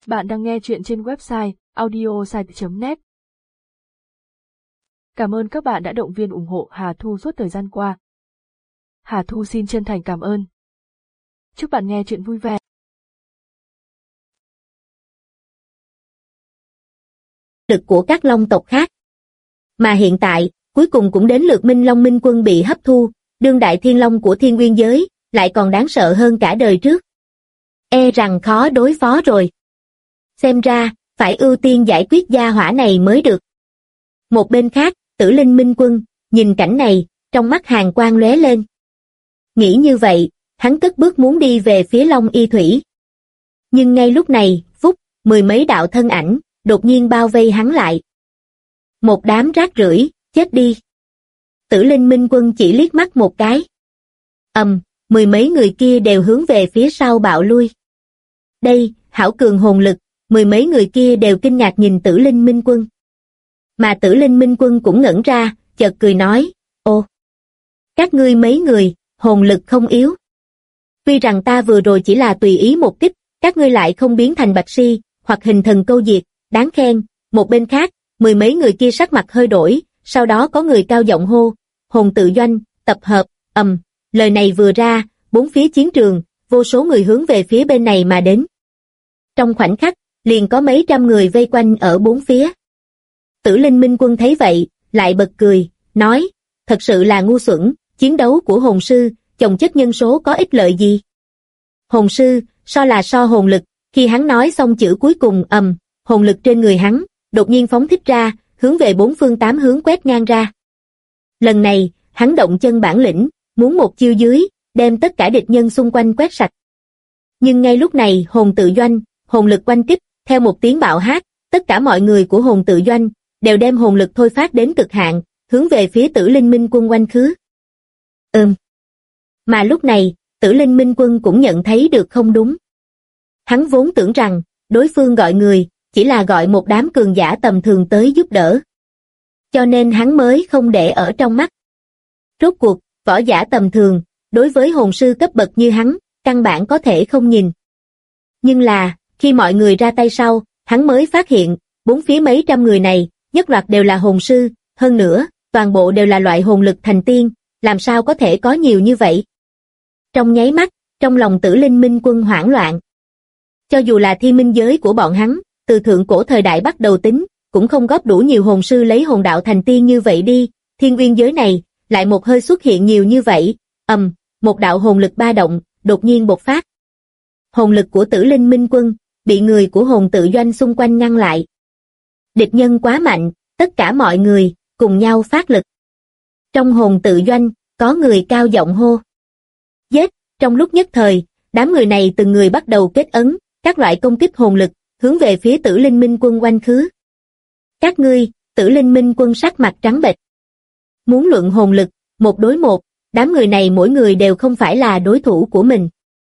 Bạn đang nghe chuyện trên website audiosite.net. Cảm ơn các bạn đã động viên ủng hộ Hà Thu suốt thời gian qua. Hà Thu xin chân thành cảm ơn. Chúc bạn nghe chuyện vui vẻ. Lực của các long tộc khác. Mà hiện tại, cuối cùng cũng đến lượt Minh Long Minh Quân bị hấp thu, đương đại thiên long của thiên nguyên giới, lại còn đáng sợ hơn cả đời trước. E rằng khó đối phó rồi. Xem ra, phải ưu tiên giải quyết gia hỏa này mới được. Một bên khác, Tử Linh Minh Quân, nhìn cảnh này, trong mắt hàn quang lóe lên. Nghĩ như vậy, hắn cất bước muốn đi về phía Long Y Thủy. Nhưng ngay lúc này, mười mấy đạo thân ảnh, đột nhiên bao vây hắn lại. Một đám rác rưởi, chết đi. Tử Linh Minh Quân chỉ liếc mắt một cái. Mười mấy người kia đều hướng về phía sau bạo lui. Đây, hảo cường hồn lực, mười mấy người kia đều kinh ngạc nhìn Tử Linh Minh Quân. Mà Tử Linh Minh Quân cũng ngẩn ra, chợt cười nói, ô, các ngươi mấy người, hồn lực không yếu. Tuy rằng ta vừa rồi chỉ là tùy ý một kích, các ngươi lại không biến thành bạch si, hoặc hình thần câu diệt, đáng khen. Một bên khác, mười mấy người kia sắc mặt hơi đổi, sau đó có người cao giọng hô, hồn tự doanh, tập hợp, lời này vừa ra, bốn phía chiến trường, vô số người hướng về phía bên này mà đến. Trong khoảnh khắc, liền có mấy trăm người vây quanh ở bốn phía. Tử Linh Minh Quân thấy vậy, lại bật cười, nói, thật sự là ngu xuẩn, chiến đấu của hồn sư, chồng chất nhân số có ích lợi gì? Hồn sư, so hồn lực, khi hắn nói xong chữ cuối cùng hồn lực trên người hắn, đột nhiên phóng thích ra, hướng về bốn phương tám hướng quét ngang ra. Lần này, hắn động chân bản lĩnh, muốn một chiêu dưới, đem tất cả địch nhân xung quanh quét sạch. Nhưng ngay lúc này hồn tự doanh, hồn lực oanh kích, theo một tiếng bạo hát, tất cả mọi người của hồn tự doanh, đều đem hồn lực thôi phát đến cực hạn, hướng về phía Tử Linh Minh Quân oanh khứ. Mà lúc này, Tử Linh Minh Quân cũng nhận thấy được không đúng. Hắn vốn tưởng rằng, đối phương gọi người, chỉ là gọi một đám cường giả tầm thường tới giúp đỡ. Cho nên hắn mới không để ở trong mắt. Rốt cuộc, võ giả tầm thường, đối với hồn sư cấp bậc như hắn, căn bản có thể không nhìn. Nhưng là, khi mọi người ra tay sau, hắn mới phát hiện, bốn phía mấy trăm người này, nhất loạt đều là hồn sư, hơn nữa, toàn bộ đều là loại hồn lực thành tiên, làm sao có thể có nhiều như vậy? Trong nháy mắt, trong lòng Tử Linh Minh Quân hoảng loạn. Cho dù là thiên minh giới của bọn hắn, từ thượng cổ thời đại bắt đầu tính, cũng không góp đủ nhiều hồn sư lấy hồn đạo thành tiên như vậy đi, thiên uyên giới này, lại một hơi xuất hiện nhiều như vậy, một đạo hồn lực ba động, đột nhiên bộc phát. Hồn lực của Tử Linh Minh Quân, bị người của hồn tự doanh xung quanh ngăn lại. Địch nhân quá mạnh, tất cả mọi người, cùng nhau phát lực. Trong hồn tự doanh, có người cao giọng hô. Giết, trong lúc nhất thời, đám người này từng người bắt đầu kết ấn, các loại công kích hồn lực, hướng về phía Tử Linh Minh Quân oanh khứ. Các ngươi, Tử Linh Minh Quân sắc mặt trắng bệch. Muốn luận hồn lực, một đối một, đám người này mỗi người đều không phải là đối thủ của mình.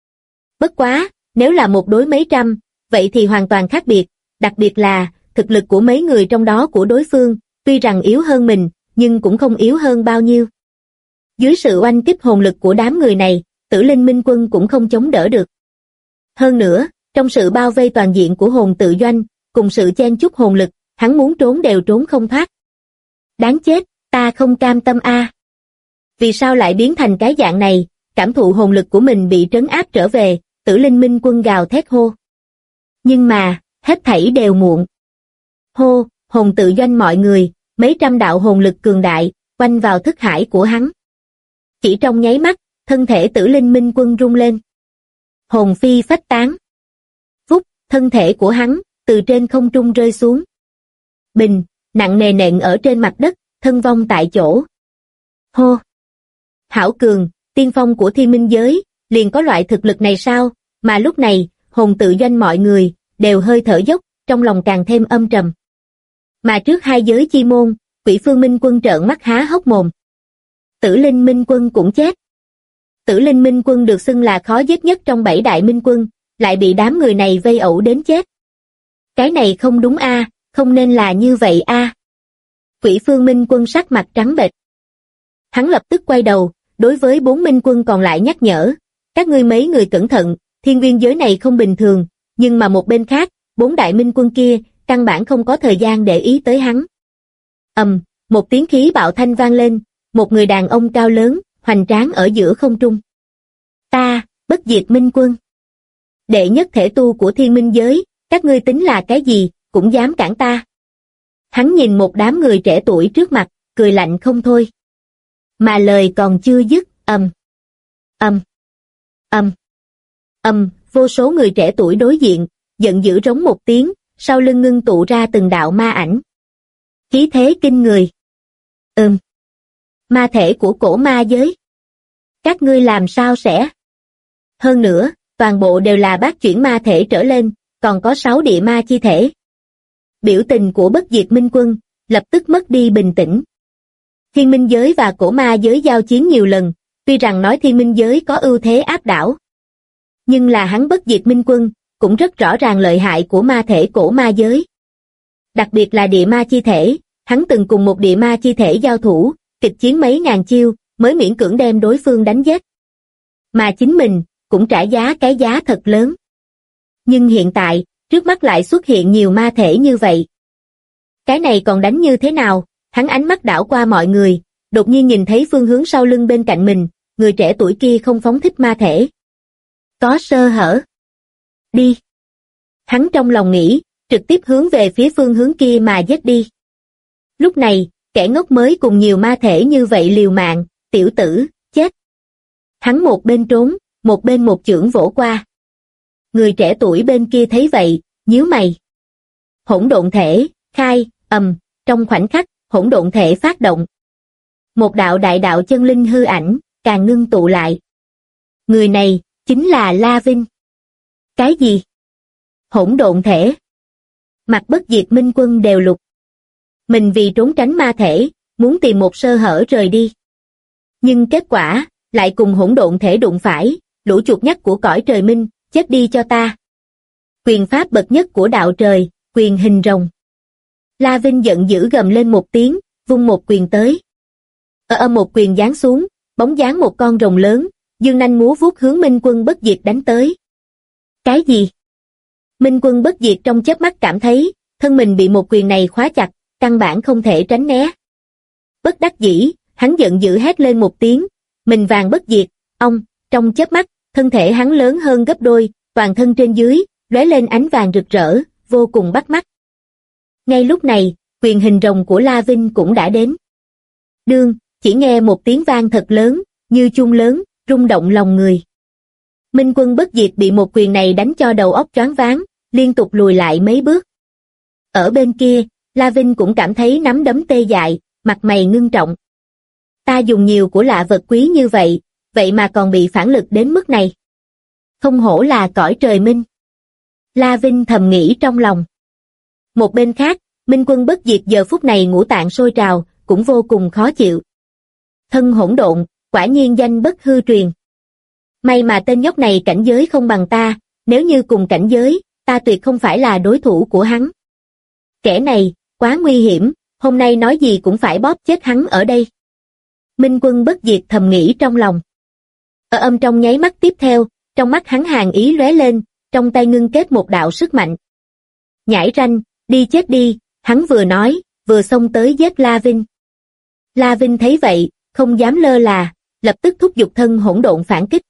Bất quá, nếu là một đối mấy trăm, vậy thì hoàn toàn khác biệt, đặc biệt là, thực lực của mấy người trong đó của đối phương, tuy rằng yếu hơn mình, nhưng cũng không yếu hơn bao nhiêu. Dưới sự oanh kích hồn lực của đám người này, Tử Linh Minh Quân cũng không chống đỡ được. Hơn nữa, trong sự bao vây toàn diện của hồn tự doanh, cùng sự chen chúc hồn lực, hắn muốn trốn đều trốn không thoát. Đáng chết, ta không cam tâm a. Vì sao lại biến thành cái dạng này, cảm thụ hồn lực của mình bị trấn áp trở về, Tử Linh Minh Quân gào thét hô. Nhưng mà, hết thảy đều muộn. Hô, hồn tự doanh mọi người, mấy trăm đạo hồn lực cường đại, quanh vào thức hải của hắn. Chỉ trong nháy mắt, thân thể Tử Linh Minh Quân rung lên. Hồn phi phách tán. Thân thể của hắn, từ trên không trung rơi xuống. Bình, nặng nề nện ở trên mặt đất, thân vong tại chỗ. Hô! Hảo cường, tiên phong của thiên minh giới, liền có loại thực lực này sao? Mà lúc này, hồn tự doanh mọi người, đều hơi thở dốc, trong lòng càng thêm âm trầm. Mà trước hai giới chi môn, Quỷ Phương Minh Quân trợn mắt há hốc mồm. Tử Linh Minh Quân cũng chết. Tử Linh Minh Quân được xưng là khó giết nhất trong 7 đại minh quân, lại bị đám người này vây ẩu đến chết. Cái này không đúng a, không nên là như vậy a. Quỷ Phương Minh Quân sắc mặt trắng bệch. Hắn lập tức quay đầu, đối với 4 minh quân còn lại nhắc nhở, các ngươi mấy người cẩn thận, thiên nguyên giới này không bình thường, nhưng mà một bên khác, 4 đại minh quân kia, căn bản không có thời gian để ý tới hắn. Một tiếng khí bạo thanh vang lên, một người đàn ông cao lớn, hoành tráng ở giữa không trung. Ta, bất diệt minh quân. Đệ nhất thể tu của thiên minh giới, các ngươi tính là cái gì, cũng dám cản ta. Hắn nhìn một đám người trẻ tuổi trước mặt, cười lạnh không thôi. Mà lời còn chưa dứt, vô số người trẻ tuổi đối diện, giận dữ rống một tiếng, sau lưng ngưng tụ ra từng đạo ma ảnh. Khí thế kinh người. Ma thể của cổ ma giới. Các ngươi làm sao sẽ? Hơn nữa, toàn bộ đều là bát chuyển ma thể trở lên, còn có 6 địa ma chi thể. Biểu tình của bất diệt minh quân, lập tức mất đi bình tĩnh. Thiên minh giới và cổ ma giới giao chiến nhiều lần, tuy rằng nói thiên minh giới có ưu thế áp đảo. Nhưng là hắn bất diệt minh quân, cũng rất rõ ràng lợi hại của ma thể cổ ma giới. Đặc biệt là địa ma chi thể, hắn từng cùng một địa ma chi thể giao thủ, kịch chiến mấy ngàn chiêu, mới miễn cưỡng đem đối phương đánh giết. Mà chính mình, cũng trả giá cái giá thật lớn. Nhưng hiện tại, trước mắt lại xuất hiện nhiều ma thể như vậy. Cái này còn đánh như thế nào? Hắn ánh mắt đảo qua mọi người, đột nhiên nhìn thấy phương hướng sau lưng bên cạnh mình, người trẻ tuổi kia không phóng thích ma thể. Có sơ hở. Đi. Hắn trong lòng nghĩ, trực tiếp hướng về phía phương hướng kia mà giết đi. Lúc này, kẻ ngốc mới cùng nhiều ma thể như vậy liều mạng, tiểu tử, chết. Hắn một bên trốn, một bên một chưởng vỗ qua. Người trẻ tuổi bên kia thấy vậy, nhíu mày. Hỗn độn thể, khai, trong khoảnh khắc, hỗn độn thể phát động. Một đạo đại đạo chân linh hư ảnh, càng ngưng tụ lại. Người này, chính là La Vinh. Cái gì? Hỗn độn thể. Mặt bất diệt minh quân đều lục. Mình vì trốn tránh ma thể, muốn tìm một sơ hở rời đi. Nhưng kết quả, lại cùng hỗn độn thể đụng phải, lũ chuột nhắt của cõi trời minh, chết đi cho ta. Quyền pháp bậc nhất của đạo trời, quyền hình rồng. La Vinh giận dữ gầm lên một tiếng, vung một quyền tới. Một quyền giáng xuống, bóng dáng một con rồng lớn, dương nanh múa vuốt hướng Minh Quân Bất Diệt đánh tới. Cái gì? Minh Quân Bất Diệt trong chớp mắt cảm thấy, thân mình bị một quyền này khóa chặt, căn bản không thể tránh né. Bất đắc dĩ, hắn giận dữ hét lên một tiếng, mình vàng bất diệt, trong chớp mắt, thân thể hắn lớn hơn gấp đôi, toàn thân trên dưới, lóe lên ánh vàng rực rỡ, vô cùng bắt mắt. Ngay lúc này, quyền hình rồng của La Vinh cũng đã đến. Đương, chỉ nghe một tiếng vang thật lớn, như chuông lớn, rung động lòng người. Minh Quân Bất Diệt bị một quyền này đánh cho đầu óc choáng váng, liên tục lùi lại mấy bước. Ở bên kia, La Vinh cũng cảm thấy nắm đấm tê dại, mặt mày ngưng trọng. Ta dùng nhiều của lạ vật quý như vậy, vậy mà còn bị phản lực đến mức này. Không hổ là cõi trời minh. La Vinh thầm nghĩ trong lòng. Một bên khác, Minh Quân Bất Diệt giờ phút này ngũ tạng sôi trào, cũng vô cùng khó chịu. Thân hỗn độn, quả nhiên danh bất hư truyền. May mà tên nhóc này cảnh giới không bằng ta, nếu như cùng cảnh giới, ta tuyệt không phải là đối thủ của hắn. Kẻ này, quá nguy hiểm, hôm nay nói gì cũng phải bóp chết hắn ở đây. Minh Quân Bất Diệt thầm nghĩ trong lòng. Trong nháy mắt tiếp theo, trong mắt hắn hàn ý lóe lên, trong tay ngưng kết một đạo sức mạnh. Nhãi ranh, đi chết đi, hắn vừa nói, vừa xông tới giết La Vinh. La Vinh thấy vậy, không dám lơ là, lập tức thúc giục thân hỗn độn phản kích.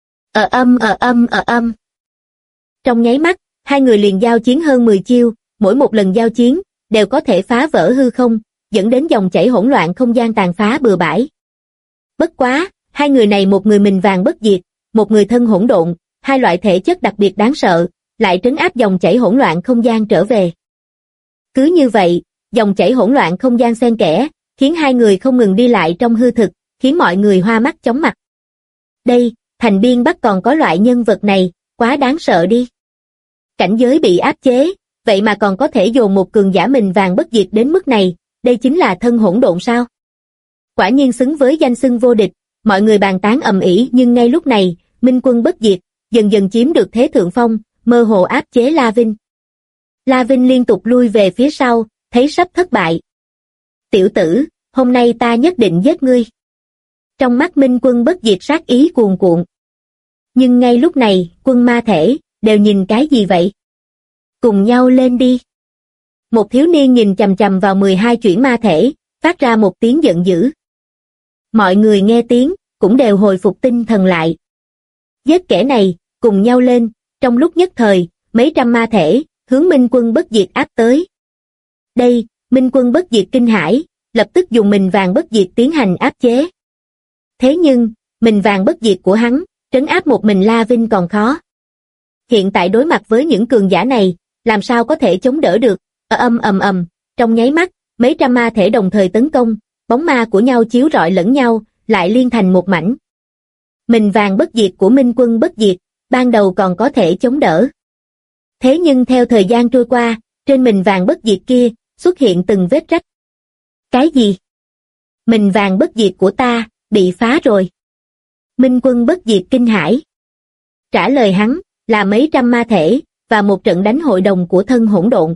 Trong nháy mắt, hai người liền giao chiến hơn 10 chiêu, mỗi một lần giao chiến, đều có thể phá vỡ hư không, dẫn đến dòng chảy hỗn loạn không gian tàn phá bừa bãi. Bất quá, hai người này một người mình vàng bất diệt, một người thân hỗn độn, hai loại thể chất đặc biệt đáng sợ, lại trấn áp dòng chảy hỗn loạn không gian trở về. Cứ như vậy, dòng chảy hỗn loạn không gian xen kẽ, khiến hai người không ngừng đi lại trong hư thực, khiến mọi người hoa mắt chóng mặt. Đây, thành biên Bắc còn có loại nhân vật này, quá đáng sợ đi. Cảnh giới bị áp chế, vậy mà còn có thể dồn một cường giả mình vàng bất diệt đến mức này, đây chính là thân hỗn độn sao? Quả nhiên xứng với danh xưng vô địch, mọi người bàn tán ầm ĩ, nhưng ngay lúc này, Minh Quân Bất Diệt dần dần chiếm được thế thượng phong, mơ hồ áp chế La Vinh. La Vinh liên tục lui về phía sau, thấy sắp thất bại. Tiểu tử, hôm nay ta nhất định giết ngươi. Trong mắt Minh Quân Bất Diệt sát ý cuồn cuộn. Nhưng ngay lúc này, quân ma thể, đều nhìn cái gì vậy? Cùng nhau lên đi. Một thiếu niên nhìn chằm chằm vào 12 chuyển ma thể, phát ra một tiếng giận dữ. Mọi người nghe tiếng, cũng đều hồi phục tinh thần lại. Giết kẻ này, cùng nhau lên, trong lúc nhất thời, mấy trăm ma thể, hướng Minh Quân Bất Diệt áp tới. Đây, Minh Quân Bất Diệt kinh hãi, lập tức dùng mình vàng bất diệt tiến hành áp chế. Thế nhưng, mình vàng bất diệt của hắn, trấn áp một mình La Vinh còn khó. Hiện tại đối mặt với những cường giả này, làm sao có thể chống đỡ được, trong nháy mắt, mấy trăm ma thể đồng thời tấn công, bóng ma của nhau chiếu rọi lẫn nhau, lại liên thành một mảnh. Mình vàng bất diệt của Minh Quân Bất Diệt, ban đầu còn có thể chống đỡ. Thế nhưng theo thời gian trôi qua, trên mình vàng bất diệt kia, xuất hiện từng vết rách. Cái gì? Mình vàng bất diệt của ta, bị phá rồi. Minh Quân Bất Diệt kinh hãi. Trả lời hắn, là mấy trăm ma thể, và một trận đánh hội đồng của thân hỗn độn.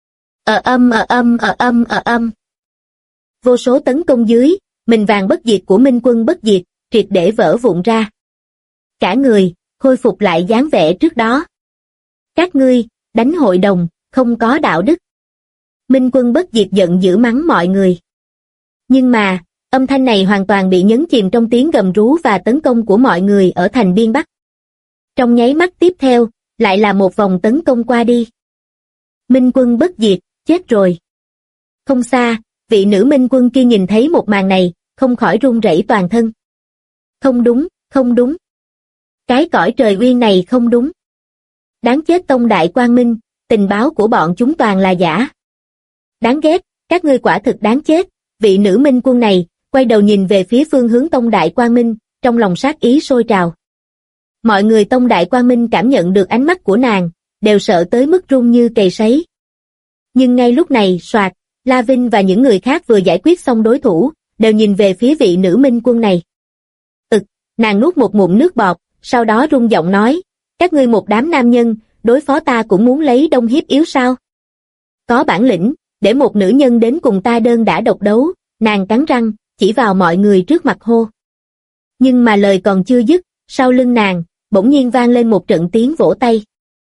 Vô số tấn công dưới, mình vàng bất diệt của Minh Quân Bất Diệt, triệt để vỡ vụn ra. Cả người, khôi phục lại dáng vẻ trước đó. Các ngươi, đánh hội đồng, không có đạo đức. Minh Quân Bất Diệt giận dữ mắng mọi người. Nhưng mà, âm thanh này hoàn toàn bị nhấn chìm trong tiếng gầm rú và tấn công của mọi người ở thành Biên Bắc. Trong nháy mắt tiếp theo, lại là một vòng tấn công qua đi. Minh Quân Bất Diệt, chết rồi. Không xa, vị nữ Minh Quân kia nhìn thấy một màn này, không khỏi run rẩy toàn thân. Không đúng, không đúng. Cái cõi trời uyên này không đúng. Đáng chết Tông Đại Quang Minh, tình báo của bọn chúng toàn là giả. Đáng ghét, các ngươi quả thực đáng chết. Vị nữ Minh Quân này, quay đầu nhìn về phía phương hướng Tông Đại Quang Minh, trong lòng sát ý sôi trào. Mọi người Tông Đại Quang Minh cảm nhận được ánh mắt của nàng, đều sợ tới mức run như cầy sấy. Nhưng ngay lúc này, soạt, La Vinh và những người khác vừa giải quyết xong đối thủ, đều nhìn về phía vị nữ Minh Quân này. Nàng nuốt một ngụm nước bọt, sau đó rung giọng nói, các ngươi một đám nam nhân, đối phó ta cũng muốn lấy đông hiếp yếu sao? Có bản lĩnh, để một nữ nhân đến cùng ta đơn đả độc đấu, nàng cắn răng, chỉ vào mọi người trước mặt hô. Nhưng mà lời còn chưa dứt, sau lưng nàng, bỗng nhiên vang lên một trận tiếng vỗ tay.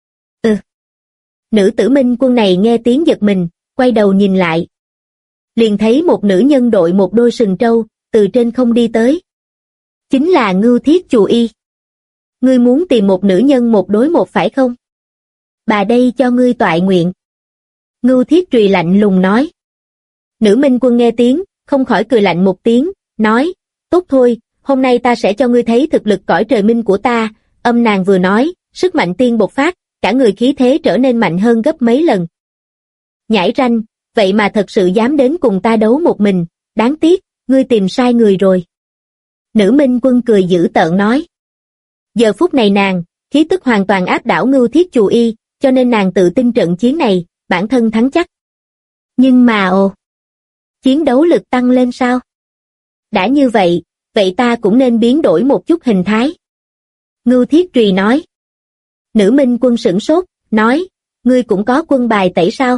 Nữ tử Minh Quân này nghe tiếng giật mình, quay đầu nhìn lại. Liền thấy một nữ nhân đội một đôi sừng trâu, từ trên không đi tới. Chính là Ngưu Thiết Chù Y. Ngươi muốn tìm một nữ nhân một đối một phải không? Bà đây cho ngươi toại nguyện. Ngưu Thiết Trùy lạnh lùng nói. Nữ Minh Quân nghe tiếng, không khỏi cười lạnh một tiếng, nói, tốt thôi, hôm nay ta sẽ cho ngươi thấy thực lực cõi trời minh của ta. Nàng vừa nói, sức mạnh tiên bộc phát, cả người khí thế trở nên mạnh hơn gấp mấy lần. Nhãi ranh, vậy mà thật sự dám đến cùng ta đấu một mình, đáng tiếc, ngươi tìm sai người rồi. Nữ Minh Quân cười dữ tợn nói. Giờ phút này nàng, khí tức hoàn toàn áp đảo Ngưu Thiết Chù Y, cho nên nàng tự tin trận chiến này, bản thân thắng chắc. Nhưng mà chiến đấu lực tăng lên sao? Đã như vậy, vậy ta cũng nên biến đổi một chút hình thái. Ngưu Thiết Trùy nói. Nữ Minh Quân sửng sốt, nói, ngươi cũng có quân bài tẩy sao?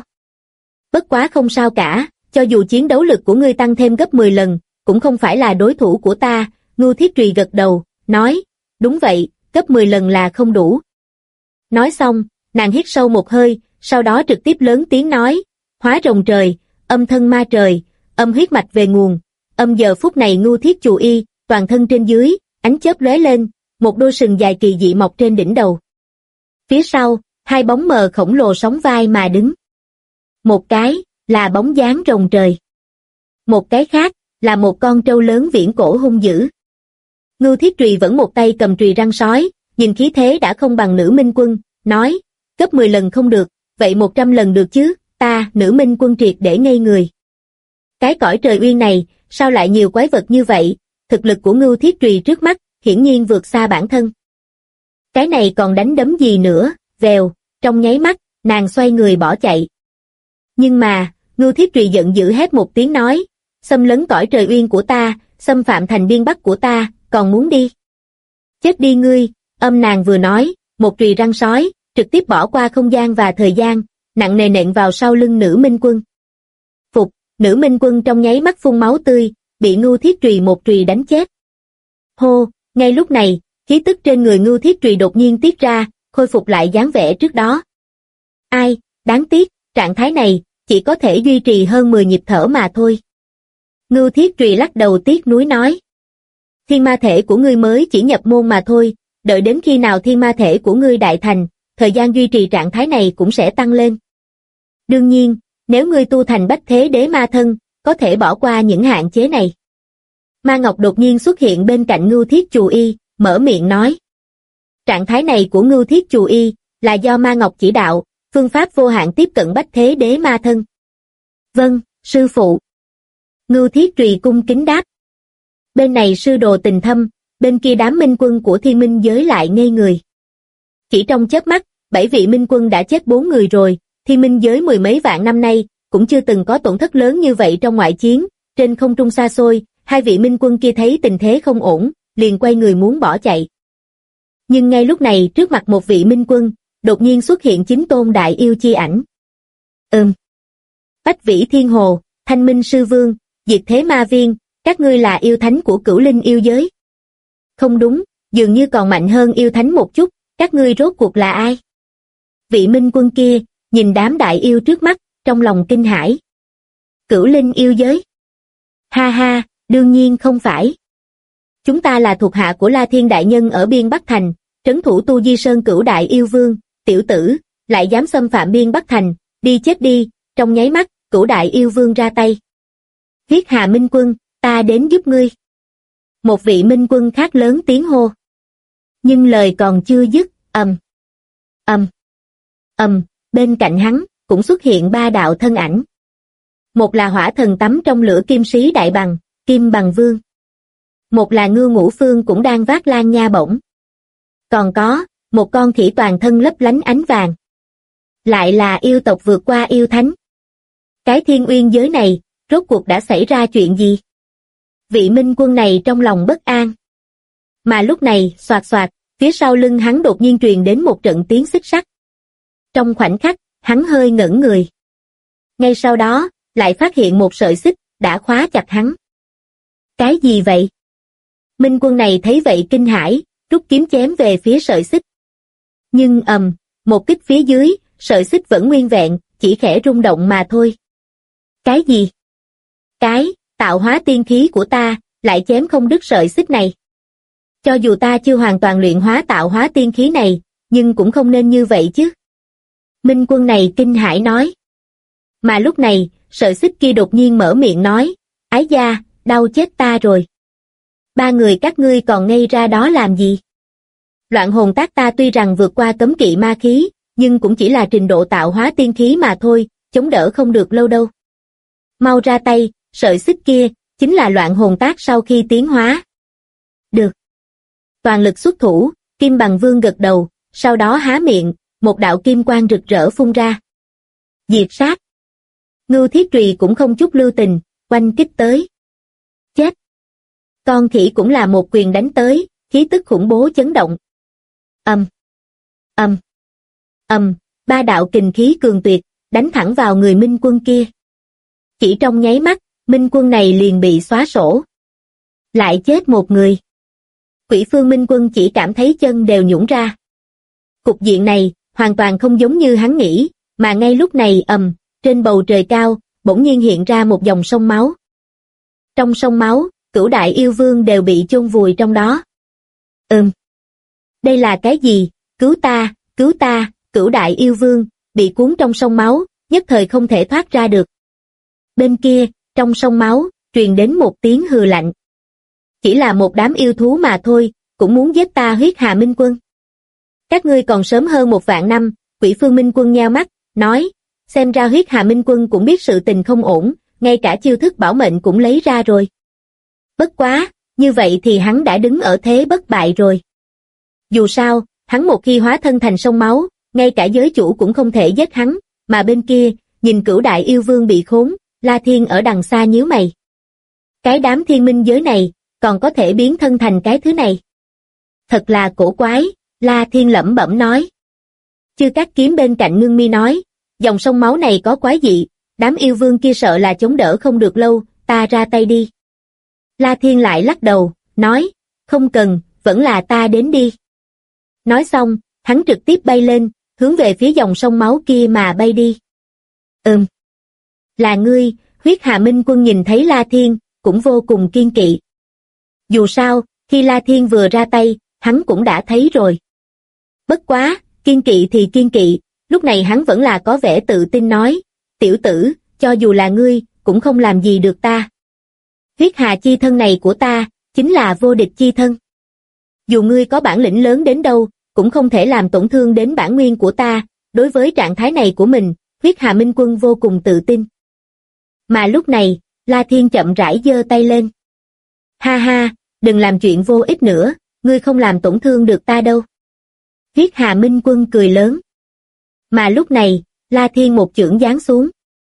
Bất quá không sao cả, cho dù chiến đấu lực của ngươi tăng thêm gấp 10 lần, cũng không phải là đối thủ của ta. Ngưu Thiết Trùy gật đầu, nói, đúng vậy, gấp 10 lần là không đủ. Nói xong, nàng hít sâu một hơi, sau đó trực tiếp lớn tiếng nói, hóa rồng trời, âm thân ma trời, âm huyết mạch về nguồn. Giờ phút này Ngưu Thiết Chù Y, toàn thân trên dưới, ánh chớp lóe lên, một đôi sừng dài kỳ dị mọc trên đỉnh đầu. Phía sau, hai bóng mờ khổng lồ sóng vai mà đứng. Một cái, là bóng dáng rồng trời. Một cái khác, là một con trâu lớn viễn cổ hung dữ. Ngưu Thiết Trùy vẫn một tay cầm chùy răng sói, nhìn khí thế đã không bằng nữ Minh Quân, nói, gấp 10 lần không được, vậy 100 lần được chứ, ta, nữ Minh Quân triệt để ngây người. Cái cõi trời uyên này, sao lại nhiều quái vật như vậy, thực lực của Ngưu Thiết Trùy trước mắt, hiển nhiên vượt xa bản thân. Cái này còn đánh đấm gì nữa, vèo, trong nháy mắt, nàng xoay người bỏ chạy. Nhưng mà, Ngưu Thiết Trùy giận dữ hét một tiếng nói, xâm lấn cõi trời uyên của ta, xâm phạm thành Biên Bắc của ta, còn muốn đi. Chết đi ngươi, nàng vừa nói, một chùy răng sói, trực tiếp bỏ qua không gian và thời gian, nặng nề nện vào sau lưng nữ Minh Quân. Phục, nữ Minh Quân trong nháy mắt phun máu tươi, bị Ngưu Thiết Trùy một chùy đánh chết. Hô, ngay lúc này, khí tức trên người Ngưu Thiết Trùy đột nhiên tiết ra, khôi phục lại dáng vẻ trước đó. Ai, Đáng tiếc, trạng thái này, chỉ có thể duy trì hơn 10 nhịp thở mà thôi. Ngưu Thiết Trùy lắc đầu tiếc nuối nói. Thiên ma thể của ngươi mới chỉ nhập môn mà thôi, đợi đến khi nào thiên ma thể của ngươi đại thành, thời gian duy trì trạng thái này cũng sẽ tăng lên. Đương nhiên, nếu ngươi tu thành bách thế đế ma thân, có thể bỏ qua những hạn chế này. Ma Ngọc đột nhiên xuất hiện bên cạnh Ngưu Thiết Chù Y, mở miệng nói. Trạng thái này của Ngưu Thiết Chù Y, là do Ma Ngọc chỉ đạo, phương pháp vô hạn tiếp cận bách thế đế ma thân. Vâng, sư phụ. Ngưu Thiết Trùy cung kính đáp. Bên này sư đồ tình thâm, bên kia đám minh quân của Thiên Minh giới lại ngây người. Chỉ trong chớp mắt, 7 vị minh quân đã chết 4 người rồi, Thiên Minh giới mười mấy vạn năm nay, cũng chưa từng có tổn thất lớn như vậy trong ngoại chiến, trên không trung xa xôi, 2 vị minh quân kia thấy tình thế không ổn, liền quay người muốn bỏ chạy. Nhưng ngay lúc này trước mặt một vị minh quân, đột nhiên xuất hiện 9 tôn đại yêu chi ảnh. Bách Vĩ Thiên Hồ, Thanh Minh Sư Vương, Diệt Thế Ma Viên, các ngươi là yêu thánh của Cửu Linh yêu giới. Không đúng, dường như còn mạnh hơn yêu thánh một chút, các ngươi rốt cuộc là ai? Vị minh quân kia, nhìn đám đại yêu trước mắt, trong lòng kinh hãi. Cửu Linh yêu giới? Ha ha, đương nhiên không phải. Chúng ta là thuộc hạ của La Thiên Đại Nhân ở biên Bắc Thành, trấn thủ Tu Di Sơn Cửu Đại Yêu Vương, tiểu tử, lại dám xâm phạm biên Bắc Thành, đi chết đi, trong nháy mắt, Cửu Đại Yêu Vương ra tay. Huyết Hà Minh Quân, ta đến giúp ngươi. Một vị minh quân khác lớn tiếng hô. Nhưng lời còn chưa dứt, bên cạnh hắn, cũng xuất hiện 3 đạo thân ảnh. Một là hỏa thần tắm trong lửa kim sĩ đại bằng, Kim Bằng Vương. Một là Ngưu Ngũ Phương cũng đang vác lan nha bổng. Còn có, một con khỉ toàn thân lấp lánh ánh vàng. Lại là yêu tộc vượt qua yêu thánh. Cái Thiên Uyên giới này, rốt cuộc đã xảy ra chuyện gì? Vị minh quân này trong lòng bất an. Mà lúc này, xoạt xoạt, phía sau lưng hắn đột nhiên truyền đến một trận tiếng xích sắt. Trong khoảnh khắc, hắn hơi ngẩn người. Ngay sau đó, lại phát hiện một sợi xích, đã khóa chặt hắn. Cái gì vậy? Minh quân này thấy vậy kinh hãi, rút kiếm chém về phía sợi xích. Nhưng một kích phía dưới, sợi xích vẫn nguyên vẹn, chỉ khẽ rung động mà thôi. Cái gì? Cái, tạo hóa tiên khí của ta, lại chém không đứt sợi xích này. Cho dù ta chưa hoàn toàn luyện hóa tạo hóa tiên khí này, nhưng cũng không nên như vậy chứ. Minh quân này kinh hãi nói. Mà lúc này, sợi xích kia đột nhiên mở miệng nói, ái da, đau chết ta rồi. 3 người các ngươi còn ngây ra đó làm gì? Loạn hồn tác ta tuy rằng vượt qua cấm kỵ ma khí, nhưng cũng chỉ là trình độ tạo hóa tiên khí mà thôi, chống đỡ không được lâu đâu. Mau ra tay, sợi xích kia, chính là loạn hồn tác sau khi tiến hóa. Được. Toàn lực xuất thủ, Kim Bằng Vương gật đầu, sau đó há miệng, một đạo kim quang rực rỡ phun ra. Diệt sát. Ngưu Thiết Trùy cũng không chút lưu tình, oanh kích tới. Chết. Con khỉ cũng là một quyền đánh tới, khí tức khủng bố chấn động. 3 đạo kình khí cường tuyệt, đánh thẳng vào người minh quân kia. Chỉ trong nháy mắt, minh quân này liền bị xóa sổ. Lại chết một người. Quỷ Phương Minh Quân chỉ cảm thấy chân đều nhũn ra. Cục diện này, hoàn toàn không giống như hắn nghĩ, mà ngay lúc này trên bầu trời cao, bỗng nhiên hiện ra một dòng sông máu. Trong sông máu, Cửu Đại Yêu Vương đều bị chôn vùi trong đó. Đây là cái gì? Cứu ta, Cửu Đại Yêu Vương, bị cuốn trong sông máu, nhất thời không thể thoát ra được. Bên kia, trong sông máu, truyền đến một tiếng hừ lạnh. Chỉ là một đám yêu thú mà thôi, cũng muốn giết ta Huyết Hà Minh Quân. Các ngươi còn sớm hơn 1 vạn năm, Quỷ Phương Minh Quân nheo mắt, nói, xem ra Huyết Hà Minh Quân cũng biết sự tình không ổn, ngay cả chiêu thức bảo mệnh cũng lấy ra rồi. Bất quá, như vậy thì hắn đã đứng ở thế bất bại rồi. Dù sao, hắn một khi hóa thân thành sông máu, ngay cả giới chủ cũng không thể giết hắn, mà bên kia, nhìn Cửu Đại Yêu Vương bị khốn, La Thiên ở đằng xa nhíu mày. Cái đám thiên minh giới này, còn có thể biến thân thành cái thứ này. Thật là cổ quái, La Thiên lẩm bẩm nói. Chư Cát Kiếm bên cạnh Ngưng Mi nói, dòng sông máu này có quái dị, đám yêu vương kia sợ là chống đỡ không được lâu, ta ra tay đi. La Thiên lại lắc đầu, nói, không cần, vẫn là ta đến đi. Nói xong, hắn trực tiếp bay lên, hướng về phía dòng sông máu kia mà bay đi. Là ngươi. Huyết Hà Minh Quân nhìn thấy La Thiên, cũng vô cùng kiên kỵ. Dù sao, khi La Thiên vừa ra tay, hắn cũng đã thấy rồi. Bất quá, kiên kỵ thì kiên kỵ, lúc này hắn vẫn là có vẻ tự tin nói, tiểu tử, cho dù là ngươi, cũng không làm gì được ta. Huyết Hà chi thân này của ta, chính là vô địch chi thân. Dù ngươi có bản lĩnh lớn đến đâu, cũng không thể làm tổn thương đến bản nguyên của ta. Đối với trạng thái này của mình, Huyết Hà Minh Quân vô cùng tự tin. Mà lúc này, La Thiên chậm rãi giơ tay lên. Ha ha, đừng làm chuyện vô ích nữa, ngươi không làm tổn thương được ta đâu. Huyết Hà Minh Quân cười lớn. Mà lúc này, La Thiên một chưởng giáng xuống.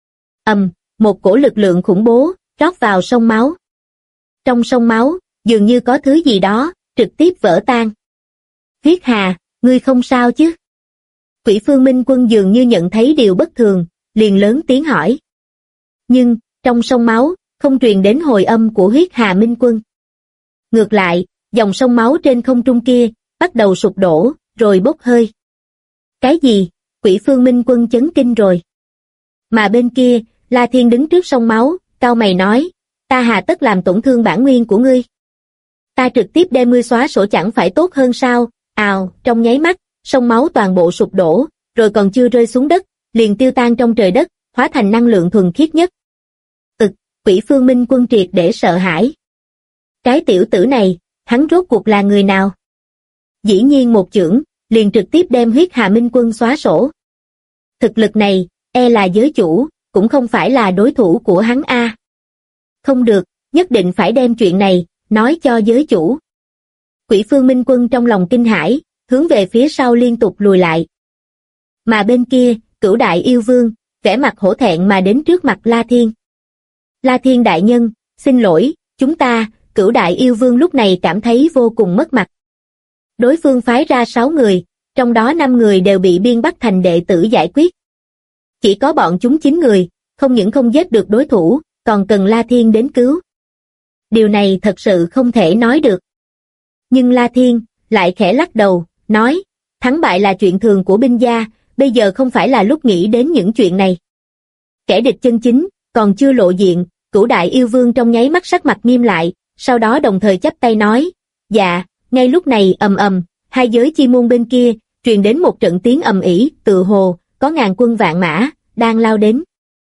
Một cổ lực lượng khủng bố, rót vào sông máu. Trong sông máu, dường như có thứ gì đó, trực tiếp vỡ tan. Huyết Hà, ngươi không sao chứ? Quỷ Phương Minh Quân dường như nhận thấy điều bất thường, liền lớn tiếng hỏi. Nhưng, trong sông máu, không truyền đến hồi âm của Huyết Hà Minh Quân. Ngược lại, dòng sông máu trên không trung kia, bắt đầu sụp đổ, rồi bốc hơi. Cái gì? Quỷ Phương Minh Quân chấn kinh rồi. Mà bên kia, La Thiên đứng trước sông máu, cau mày nói, ta hà tất làm tổn thương bản nguyên của ngươi. Ta trực tiếp đem ngươi xóa sổ chẳng phải tốt hơn sao? Ào, trong nháy mắt, sông máu toàn bộ sụp đổ, rồi còn chưa rơi xuống đất, liền tiêu tan trong trời đất, hóa thành năng lượng thuần khiết nhất. Quỷ Phương Minh Quân triệt để sợ hãi. Cái tiểu tử này, hắn rốt cuộc là người nào? Dĩ nhiên một chưởng, liền trực tiếp đem Huyết Hà Minh Quân xóa sổ. Thực lực này, e là giới chủ, cũng không phải là đối thủ của hắn a. Không được, nhất định phải đem chuyện này, nói cho giới chủ. Quỷ Phương Minh Quân trong lòng kinh hãi, hướng về phía sau liên tục lùi lại. Mà bên kia, Cửu Đại Yêu Vương, vẻ mặt hổ thẹn mà đến trước mặt La Thiên. La Thiên đại nhân, xin lỗi, chúng ta, Cửu Đại Yêu Vương lúc này cảm thấy vô cùng mất mặt. Đối phương phái ra 6 người, trong đó 5 người đều bị biên bắt thành đệ tử giải quyết. Chỉ có bọn chúng 9 người, không những không giết được đối thủ, còn cần La Thiên đến cứu. Điều này thật sự không thể nói được. Nhưng La Thiên, lại khẽ lắc đầu, nói, thắng bại là chuyện thường của binh gia, bây giờ không phải là lúc nghĩ đến những chuyện này. Kẻ địch chân chính, còn chưa lộ diện, Cửu Đại Yêu Vương trong nháy mắt sắc mặt nghiêm lại, sau đó đồng thời chắp tay nói, dạ, ngay lúc này hai giới chi môn bên kia, truyền đến một trận tiếng ầm ĩ, tự hồ, có ngàn quân vạn mã, đang lao đến.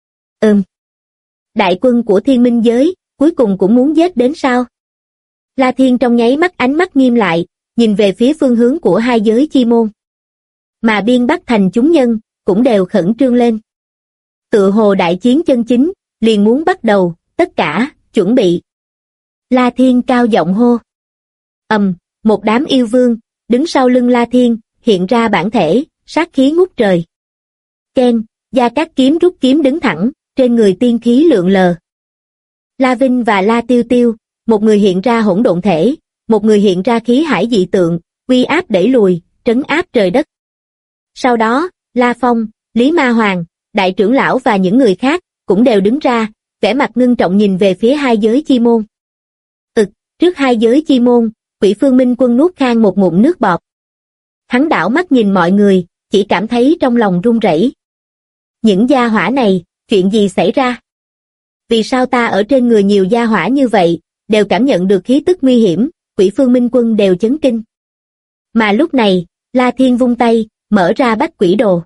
Đại quân của Thiên Minh giới, cuối cùng cũng muốn giết đến sao? La Thiên trong nháy mắt ánh mắt nghiêm lại, nhìn về phía phương hướng của hai giới chi môn. Mà biên bắc thành chúng nhân, cũng đều khẩn trương lên. Tự hồ đại chiến chân chính, liền muốn bắt đầu, tất cả, chuẩn bị. La Thiên cao giọng hô. Một đám yêu vương, đứng sau lưng La Thiên, hiện ra bản thể, sát khí ngút trời. Ken, Gia Cát Kiếm rút kiếm đứng thẳng, trên người tiên khí lượn lờ. La Vinh và La Tiêu Tiêu, một người hiện ra hỗn độn thể, một người hiện ra khí hải dị tượng, uy áp đẩy lùi, trấn áp trời đất. Sau đó, La Phong, Lý Ma Hoàng, Đại trưởng lão và những người khác, cũng đều đứng ra, vẻ mặt ngưng trọng nhìn về phía hai giới chi môn. Trước hai giới chi môn, Quỷ Phương Minh Quân nuốt khan một ngụm nước bọt. Hắn đảo mắt nhìn mọi người, chỉ cảm thấy trong lòng run rẩy. Những gia hỏa này, chuyện gì xảy ra? Vì sao ta ở trên người nhiều gia hỏa như vậy, đều cảm nhận được khí tức nguy hiểm, Quỷ Phương Minh Quân đều chấn kinh. Mà lúc này, La Thiên vung tay, mở ra bách quỷ đồ.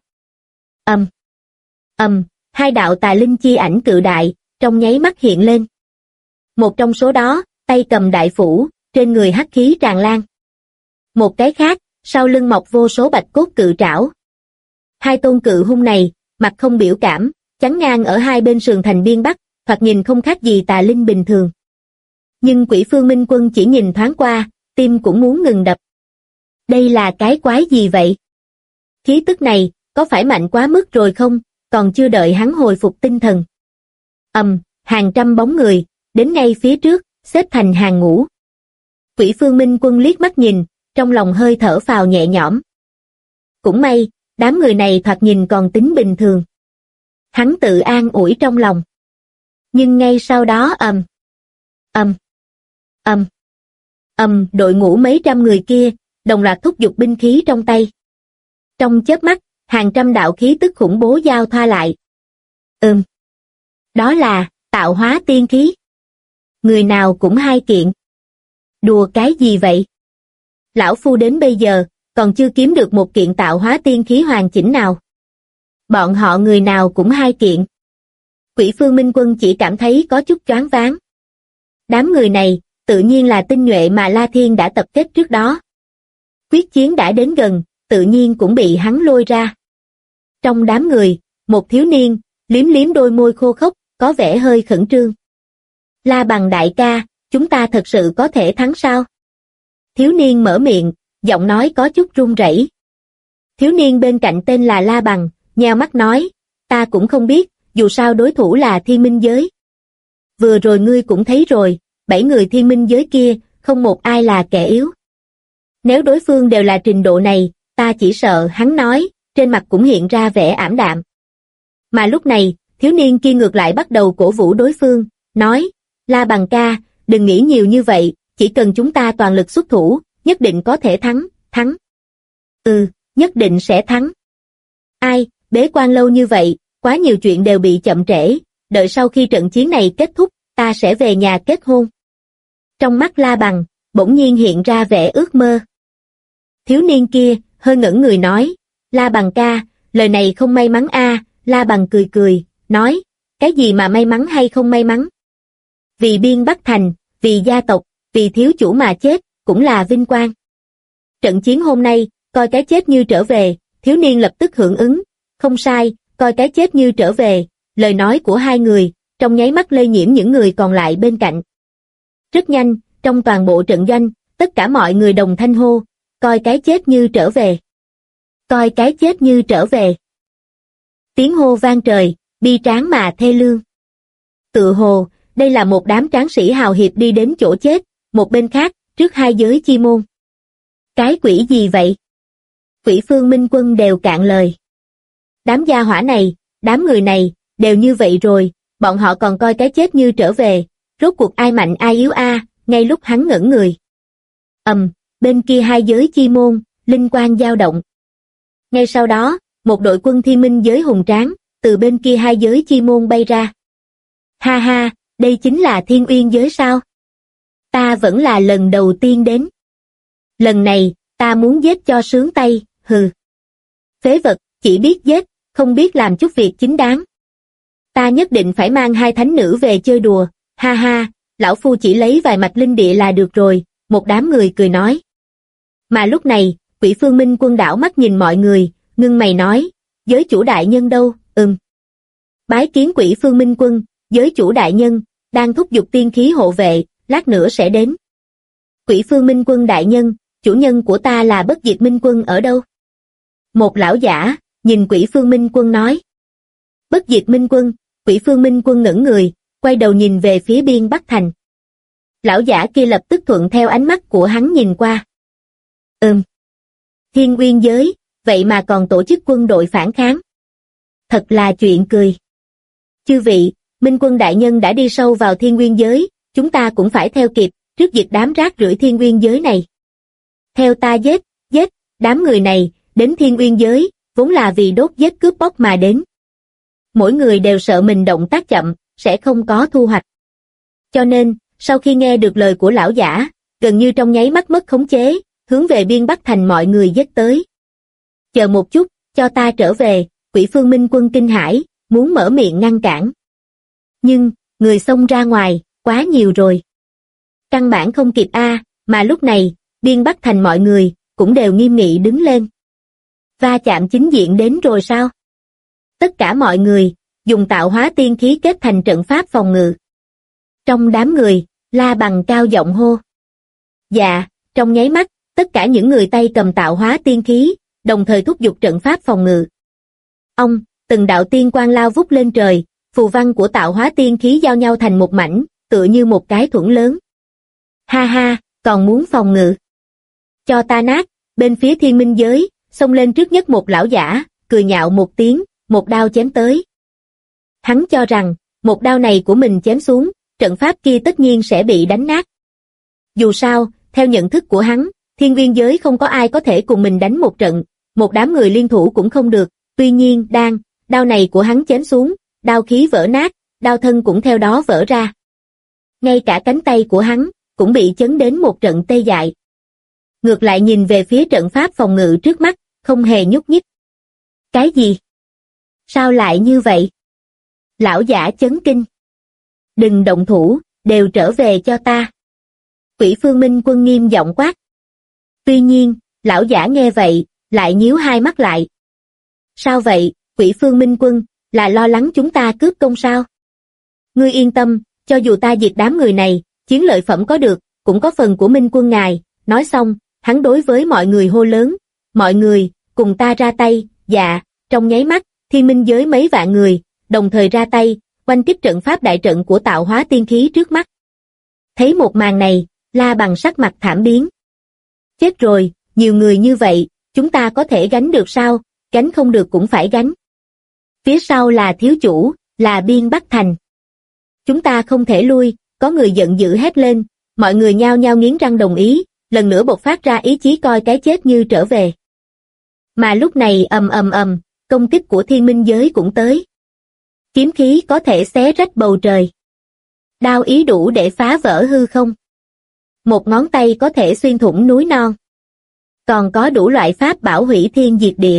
Hai đạo tà linh chi ảnh cự đại, trong nháy mắt hiện lên. Một trong số đó, tay cầm đại phủ, trên người hắc khí tràn lan. Một cái khác, sau lưng mọc vô số bạch cốt cự trảo. Hai tôn cự hung này, mặt không biểu cảm, chắn ngang ở hai bên sườn thành biên bắc, thoạt nhìn không khác gì tà linh bình thường. Nhưng Quỷ Phương Minh Quân chỉ nhìn thoáng qua, tim cũng muốn ngừng đập. Đây là cái quái gì vậy? Khí tức này, có phải mạnh quá mức rồi không? Còn chưa đợi hắn hồi phục tinh thần. Hàng trăm bóng người, đến ngay phía trước, xếp thành hàng ngũ. Quỷ Phương Minh Quân liếc mắt nhìn, trong lòng hơi thở phào nhẹ nhõm. Cũng may, đám người này thoạt nhìn còn tính bình thường. Hắn tự an ủi trong lòng. Nhưng ngay sau đó đội ngũ mấy trăm người kia, đồng loạt thúc giục binh khí trong tay. Trong chớp mắt, hàng trăm đạo khí tức khủng bố giao thoa lại. Đó là tạo hóa tiên khí. Người nào cũng hai kiện. Đùa cái gì vậy? Lão phu đến bây giờ, còn chưa kiếm được một kiện tạo hóa tiên khí hoàn chỉnh nào. Bọn họ người nào cũng hai kiện. Quỷ Phương Minh Quân chỉ cảm thấy có chút choáng váng. Đám người này, tự nhiên là tinh nhuệ mà La Thiên đã tập kết trước đó. Quyết chiến đã đến gần, tự nhiên cũng bị hắn lôi ra. Trong đám người, một thiếu niên, liếm liếm đôi môi khô khốc, có vẻ hơi khẩn trương. La Bằng đại ca, chúng ta thật sự có thể thắng sao? Thiếu niên mở miệng, giọng nói có chút run rẩy. Thiếu niên bên cạnh tên là La Bằng, nheo mắt nói, ta cũng không biết, dù sao đối thủ là Thiên Minh Giới. Vừa rồi ngươi cũng thấy rồi, 7 người Thiên Minh Giới kia, không một ai là kẻ yếu. Nếu đối phương đều là trình độ này, ta chỉ sợ, hắn nói, trên mặt cũng hiện ra vẻ ảm đạm. Mà lúc này, thiếu niên kia ngược lại bắt đầu cổ vũ đối phương, nói, La Bằng ca, đừng nghĩ nhiều như vậy, chỉ cần chúng ta toàn lực xuất thủ, nhất định có thể thắng. Nhất định sẽ thắng. Ai, bế quan lâu như vậy, quá nhiều chuyện đều bị chậm trễ, đợi sau khi trận chiến này kết thúc, ta sẽ về nhà kết hôn. Trong mắt La Bằng, bỗng nhiên hiện ra vẻ ước mơ. Thiếu niên kia, hơi ngẩn người nói, La Bằng ca, lời này không may mắn a. La Bằng cười cười, nói, cái gì mà may mắn hay không may mắn? Vì Biên Bắc Thành, vì gia tộc, vì thiếu chủ mà chết, cũng là vinh quang. Trận chiến hôm nay, coi cái chết như trở về, thiếu niên lập tức hưởng ứng, không sai, coi cái chết như trở về, lời nói của hai người, trong nháy mắt lây nhiễm những người còn lại bên cạnh. Rất nhanh, trong toàn bộ trận doanh, tất cả mọi người đồng thanh hô, coi cái chết như trở về. Coi cái chết như trở về. Tiếng hô vang trời, bi tráng mà thê lương. Tự hồ, đây là một đám tráng sĩ hào hiệp đi đến chỗ chết, một bên khác, trước hai giới chi môn. Cái quỷ gì vậy? Quỷ Phương Minh Quân đều cạn lời. Đám gia hỏa này, đám người này, đều như vậy rồi, bọn họ còn coi cái chết như trở về, rốt cuộc ai mạnh ai yếu a? Ngay lúc hắn ngẩn người. Bên kia hai giới chi môn, linh quang dao động. Ngay sau đó, một đội quân Thiên Minh giới hùng tráng, từ bên kia hai giới chi môn bay ra. Ha ha, đây chính là Thiên Uyên giới sao? Ta vẫn là lần đầu tiên đến. Lần này, ta muốn giết cho sướng tay, hừ. Phế vật, chỉ biết giết, không biết làm chút việc chính đáng. Ta nhất định phải mang hai thánh nữ về chơi đùa, ha ha, lão phu chỉ lấy vài mạch linh địa là được rồi, một đám người cười nói. Mà lúc này, Quỷ Phương Minh Quân đảo mắt nhìn mọi người, ngưng mày nói, giới chủ đại nhân đâu, Bái kiến Quỷ Phương Minh Quân, giới chủ đại nhân, đang thúc giục tiên khí hộ vệ, lát nữa sẽ đến. Quỷ Phương Minh Quân đại nhân, chủ nhân của ta là Bất Diệt Minh Quân ở đâu? Một lão giả, nhìn Quỷ Phương Minh Quân nói. Bất Diệt Minh Quân, Quỷ Phương Minh Quân ngẩn người, quay đầu nhìn về phía Biên Bắc Thành. Lão giả kia lập tức thuận theo ánh mắt của hắn nhìn qua. Thiên Uyên giới, vậy mà còn tổ chức quân đội phản kháng. Thật là chuyện cười. Chư vị, Minh Quân đại nhân đã đi sâu vào Thiên Uyên giới, chúng ta cũng phải theo kịp, trước diệt đám rác rưởi Thiên Uyên giới này. Theo ta giết, đám người này, đến Thiên Uyên giới, vốn là vì đốt giết cướp bóc mà đến. Mỗi người đều sợ mình động tác chậm, sẽ không có thu hoạch. Cho nên, sau khi nghe được lời của lão giả, gần như trong nháy mắt mất khống chế, hướng về Biên Bắc Thành mọi người giết tới. Chờ một chút, cho ta trở về, Quỷ Phương Minh Quân kinh hãi, muốn mở miệng ngăn cản. Nhưng, người xông ra ngoài, quá nhiều rồi. Căn bản không kịp mà lúc này, Biên Bắc Thành mọi người, cũng đều nghiêm nghị đứng lên. Va chạm chính diện đến rồi sao? Tất cả mọi người, dùng tạo hóa tiên khí kết thành trận pháp phòng ngự. Trong đám người, La Bằng cao giọng hô. Dạ, trong nháy mắt, tất cả những người tay cầm tạo hóa tiên khí, đồng thời thúc giục trận pháp phòng ngự. Từng đạo tiên quang lao vút lên trời, phù văn của tạo hóa tiên khí giao nhau thành một mảnh, tựa như một cái thuẫn lớn. Ha ha, còn muốn phòng ngự. Cho ta nát, bên phía Thiên Minh giới, xông lên trước nhất một lão giả, cười nhạo một tiếng, một đao chém tới. Hắn cho rằng, một đao này của mình chém xuống, trận pháp kia tất nhiên sẽ bị đánh nát. Dù sao, theo nhận thức của hắn, Thiên Uyên giới không có ai có thể cùng mình đánh một trận, một đám người liên thủ cũng không được, tuy nhiên đao này của hắn chém xuống, đao khí vỡ nát, đao thân cũng theo đó vỡ ra. Ngay cả cánh tay của hắn cũng bị chấn đến một trận tê dại. Ngược lại nhìn về phía trận pháp phòng ngự trước mắt, không hề nhúc nhích. Cái gì? Sao lại như vậy? Lão giả chấn kinh. Đừng động thủ, đều trở về cho ta. Quỷ Phương Minh Quân nghiêm giọng quát. Tuy nhiên, lão giả nghe vậy, lại nhíu hai mắt lại. Sao vậy, Quỷ Phương Minh Quân, là lo lắng chúng ta cướp công sao? Ngươi yên tâm, cho dù ta diệt đám người này, chiến lợi phẩm có được, cũng có phần của Minh Quân ngài. Nói xong, hắn đối với mọi người hô lớn. Mọi người, cùng ta ra tay. Dạ, trong nháy mắt, Thiên Minh giới mấy vạn người, đồng thời ra tay, quanh tiếp trận pháp đại trận của tạo hóa tiên khí trước mắt. Thấy một màn này, La Bằng sắc mặt thảm biến. Chết rồi, nhiều người như vậy, chúng ta có thể gánh được sao? Gánh không được cũng phải gánh. Phía sau là thiếu chủ, là Biên Bắc Thành. Chúng ta không thể lui, có người giận dữ hét lên, mọi người nhao nhao nghiến răng đồng ý, lần nữa bộc phát ra ý chí coi cái chết như trở về. Mà lúc này ầm, công kích của Thiên Minh giới cũng tới. Kiếm khí có thể xé rách bầu trời. Đao ý đủ để phá vỡ hư không. Một ngón tay có thể xuyên thủng núi non. Còn có đủ loại pháp bảo hủy thiên diệt địa.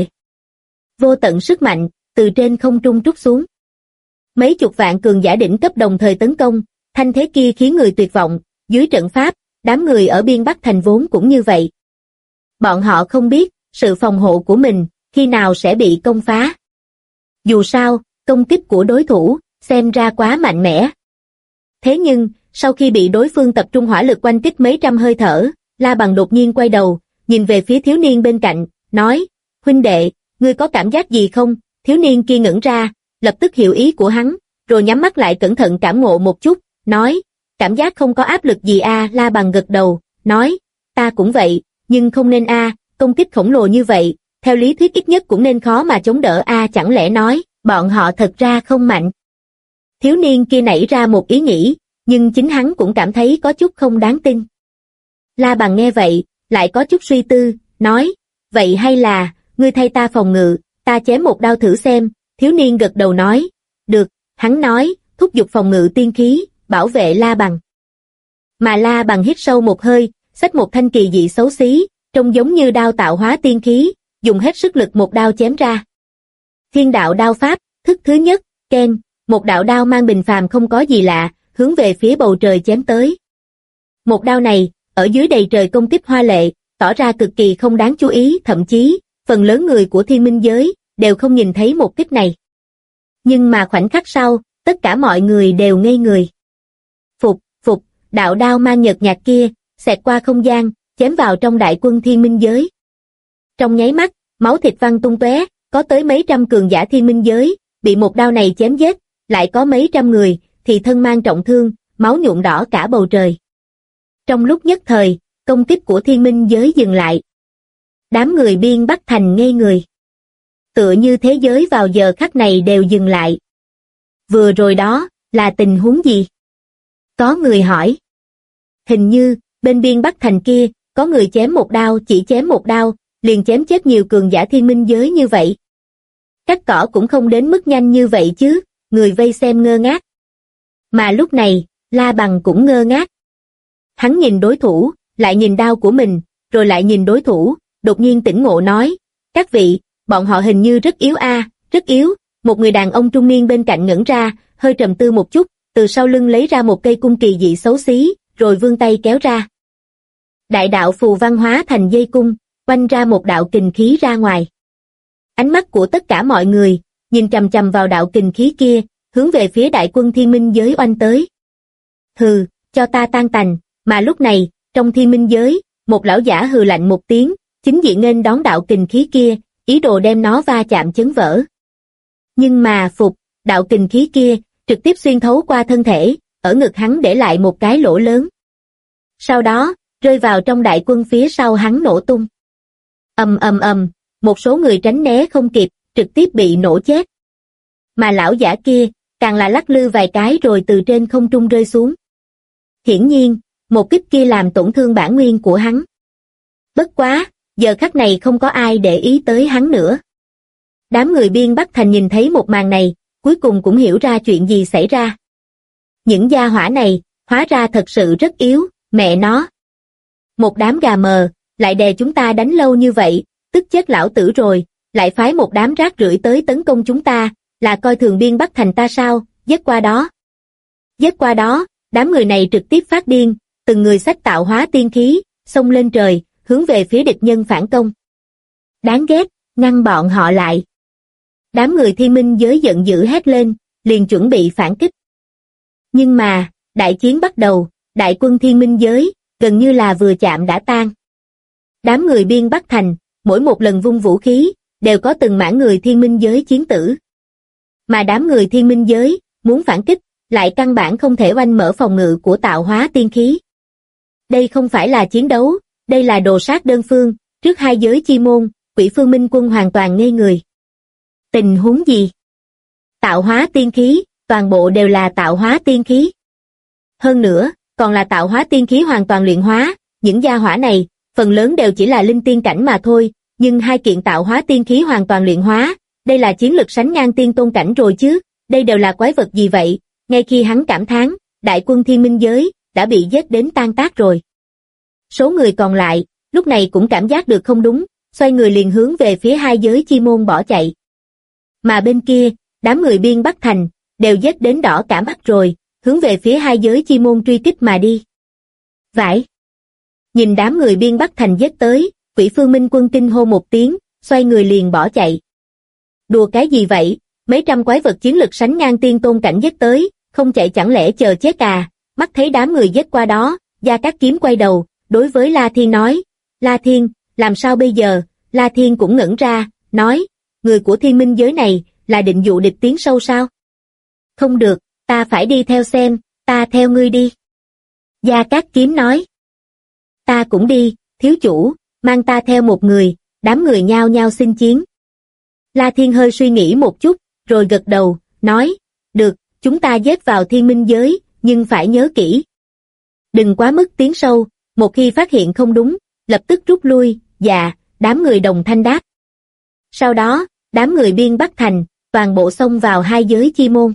Vô tận sức mạnh, từ trên không trung trút xuống. Mấy chục vạn cường giả đỉnh cấp đồng thời tấn công, thanh thế kia khiến người tuyệt vọng, dưới trận pháp, đám người ở Biên Bắc Thành vốn cũng như vậy. Bọn họ không biết, sự phòng hộ của mình, khi nào sẽ bị công phá. Dù sao, công kích của đối thủ, xem ra quá mạnh mẽ. Thế nhưng, sau khi bị đối phương tập trung hỏa lực oanh kích mấy trăm hơi thở, La Bằng đột nhiên quay đầu, nhìn về phía thiếu niên bên cạnh, nói, huynh đệ, ngươi có cảm giác gì không? Thiếu niên kia ngẩn ra, lập tức hiểu ý của hắn, rồi nhắm mắt lại cẩn thận cảm ngộ một chút, nói, cảm giác không có áp lực gì a. La Bằng gật đầu, nói, ta cũng vậy, nhưng không nên công kích khổng lồ như vậy, theo lý thuyết ít nhất cũng nên khó mà chống đỡ chẳng lẽ nói, bọn họ thật ra không mạnh. Thiếu niên kia nảy ra một ý nghĩ, nhưng chính hắn cũng cảm thấy có chút không đáng tin. La Bằng nghe vậy, lại có chút suy tư, nói, vậy hay là, ngươi thay ta phòng ngự, ta chém một đao thử xem. Thiếu niên gật đầu nói, được, hắn nói, thúc giục phòng ngự tiên khí, bảo vệ La Bằng. Mà La Bằng hít sâu một hơi, xách một thanh kỳ dị xấu xí, trông giống như đao tạo hóa tiên khí, dùng hết sức lực một đao chém ra. Thiên đạo đao pháp, thức thứ nhất, keng, một đạo đao mang bình phàm không có gì lạ, hướng về phía bầu trời chém tới. Một đao này, ở dưới đầy trời công kích hoa lệ, tỏ ra cực kỳ không đáng chú ý, thậm chí, phần lớn người của Thiên Minh giới, đều không nhìn thấy một kích này. Nhưng mà khoảnh khắc sau, tất cả mọi người đều ngây người. Phục, đạo đao mang nhợt nhạt kia, xẹt qua không gian, chém vào trong đại quân Thiên Minh giới. Trong nháy mắt, máu thịt văng tung tóe, có tới mấy trăm cường giả Thiên Minh giới, bị một đao này chém giết, lại có mấy trăm người, thì thân mang trọng thương, máu nhuộm đỏ cả bầu trời. Trong lúc nhất thời, công kích của Thiên Minh giới dừng lại. Đám người Biên Bắc Thành ngây người. Tựa như thế giới vào giờ khắc này đều dừng lại. Vừa rồi đó, là tình huống gì? Có người hỏi. Hình như, bên Biên Bắc Thành kia, có người chém một đao, chỉ chém một đao, liền chém chết nhiều cường giả Thiên Minh giới như vậy. Cắt cỏ cũng không đến mức nhanh như vậy chứ, người vây xem ngơ ngác. Mà lúc này, La Bằng cũng ngơ ngác. Hắn nhìn đối thủ, lại nhìn đao của mình, rồi lại nhìn đối thủ, đột nhiên tỉnh ngộ nói, các vị, bọn họ hình như rất yếu rất yếu. Một người đàn ông trung niên bên cạnh ngẩn ra, hơi trầm tư một chút, từ sau lưng lấy ra một cây cung kỳ dị xấu xí, rồi vươn tay kéo ra. Đại đạo phù văn hóa thành dây cung, quanh ra một đạo kình khí ra ngoài. Ánh mắt của tất cả mọi người, nhìn chằm chằm vào đạo kình khí kia, hướng về phía đại quân Thiên Minh giới oanh tới. Hừ, cho ta tan tành. Mà lúc này, trong Thiên Minh giới, một lão giả hừ lạnh một tiếng, chính diện nghênh đón đạo kình khí kia, ý đồ đem nó va chạm chấn vỡ. Nhưng mà đạo kình khí kia, trực tiếp xuyên thấu qua thân thể, ở ngực hắn để lại một cái lỗ lớn. Sau đó, rơi vào trong đại quân phía sau hắn nổ tung. Ầm, một số người tránh né không kịp, trực tiếp bị nổ chết. Mà lão giả kia, càng là lắc lư vài cái rồi từ trên không trung rơi xuống. Hiển nhiên, một kích kia làm tổn thương bản nguyên của hắn. Bất quá, giờ khắc này không có ai để ý tới hắn nữa. Đám người Biên Bắc Thành nhìn thấy một màn này, cuối cùng cũng hiểu ra chuyện gì xảy ra. Những gia hỏa này, hóa ra thật sự rất yếu, mẹ nó. Một đám gà mờ, lại đè chúng ta đánh lâu như vậy, tức chết lão tử rồi, lại phái một đám rác rưởi tới tấn công chúng ta, là coi thường Biên Bắc Thành ta sao, giết qua đó. Giết qua đó, đám người này trực tiếp phát điên, từng người xách tạo hóa tiên khí, xông lên trời, hướng về phía địch nhân phản công. Đáng ghét, ngăn bọn họ lại. Đám người Thiên Minh giới giận dữ hét lên, liền chuẩn bị phản kích. Nhưng mà, đại chiến bắt đầu, đại quân Thiên Minh giới, gần như là vừa chạm đã tan. Đám người Biên Bắc Thành, mỗi một lần vung vũ khí, đều có từng mảng người Thiên Minh giới chiến tử. Mà đám người Thiên Minh giới, muốn phản kích, lại căn bản không thể oanh mở phòng ngự của tạo hóa tiên khí. Đây không phải là chiến đấu, đây là đồ sát đơn phương, trước hai giới chi môn, Quỷ Phương Minh Quân hoàn toàn ngây người. Tình huống gì? Tạo hóa tiên khí, toàn bộ đều là tạo hóa tiên khí. Hơn nữa, còn là tạo hóa tiên khí hoàn toàn luyện hóa, những gia hỏa này, phần lớn đều chỉ là linh tiên cảnh mà thôi, nhưng hai kiện tạo hóa tiên khí hoàn toàn luyện hóa, đây là chiến lực sánh ngang tiên tôn cảnh rồi chứ, đây đều là quái vật gì vậy? Ngay khi hắn cảm thán, đại quân Thiên Minh giới, đã bị giết đến tan tác rồi. Số người còn lại, lúc này cũng cảm giác được không đúng, xoay người liền hướng về phía hai giới chi môn bỏ chạy. Mà bên kia, đám người Biên Bắc Thành, đều giết đến đỏ cả mắt rồi, hướng về phía hai giới chi môn truy kích mà đi. Vãi! Nhìn đám người Biên Bắc Thành giết tới, Quỷ Phương Minh Quân kinh hô một tiếng, xoay người liền bỏ chạy. Đùa cái gì vậy? Mấy trăm quái vật chiến lực sánh ngang tiên tôn cảnh giết tới, không chạy chẳng lẽ chờ chết à? Mắt thấy đám người giết qua đó, Gia Cát Kiếm quay đầu, đối với La Thiên nói, La Thiên, làm sao bây giờ? La Thiên cũng ngẩn ra, nói, người của Thiên Minh giới này, là định dụ địch tiến sâu sao? Không được, ta phải đi theo xem, ta theo ngươi đi. Gia Cát Kiếm nói, ta cũng đi, thiếu chủ, mang ta theo một người, đám người nhao nhao xin chiến. La Thiên hơi suy nghĩ một chút, rồi gật đầu, nói, được, chúng ta giết vào Thiên Minh giới, nhưng phải nhớ kỹ. Đừng quá mức tiến sâu, một khi phát hiện không đúng, lập tức rút lui, dạ, đám người đồng thanh đáp. Sau đó, đám người Biên Bắc Thành, toàn bộ xông vào hai giới chi môn.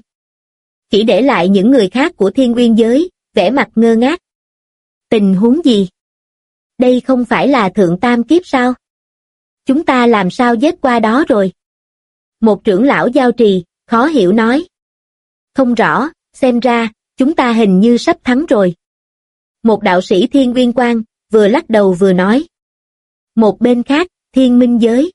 Chỉ để lại những người khác của Thiên Nguyên giới, vẻ mặt ngơ ngác. Tình huống gì? Đây không phải là thượng tam kiếp sao? Chúng ta làm sao giết qua đó rồi? Một trưởng lão giao trì, khó hiểu nói. Không rõ, xem ra, chúng ta hình như sắp thắng rồi. Một đạo sĩ Thiên Nguyên Quang, vừa lắc đầu vừa nói. Một bên khác, Thiên Minh giới.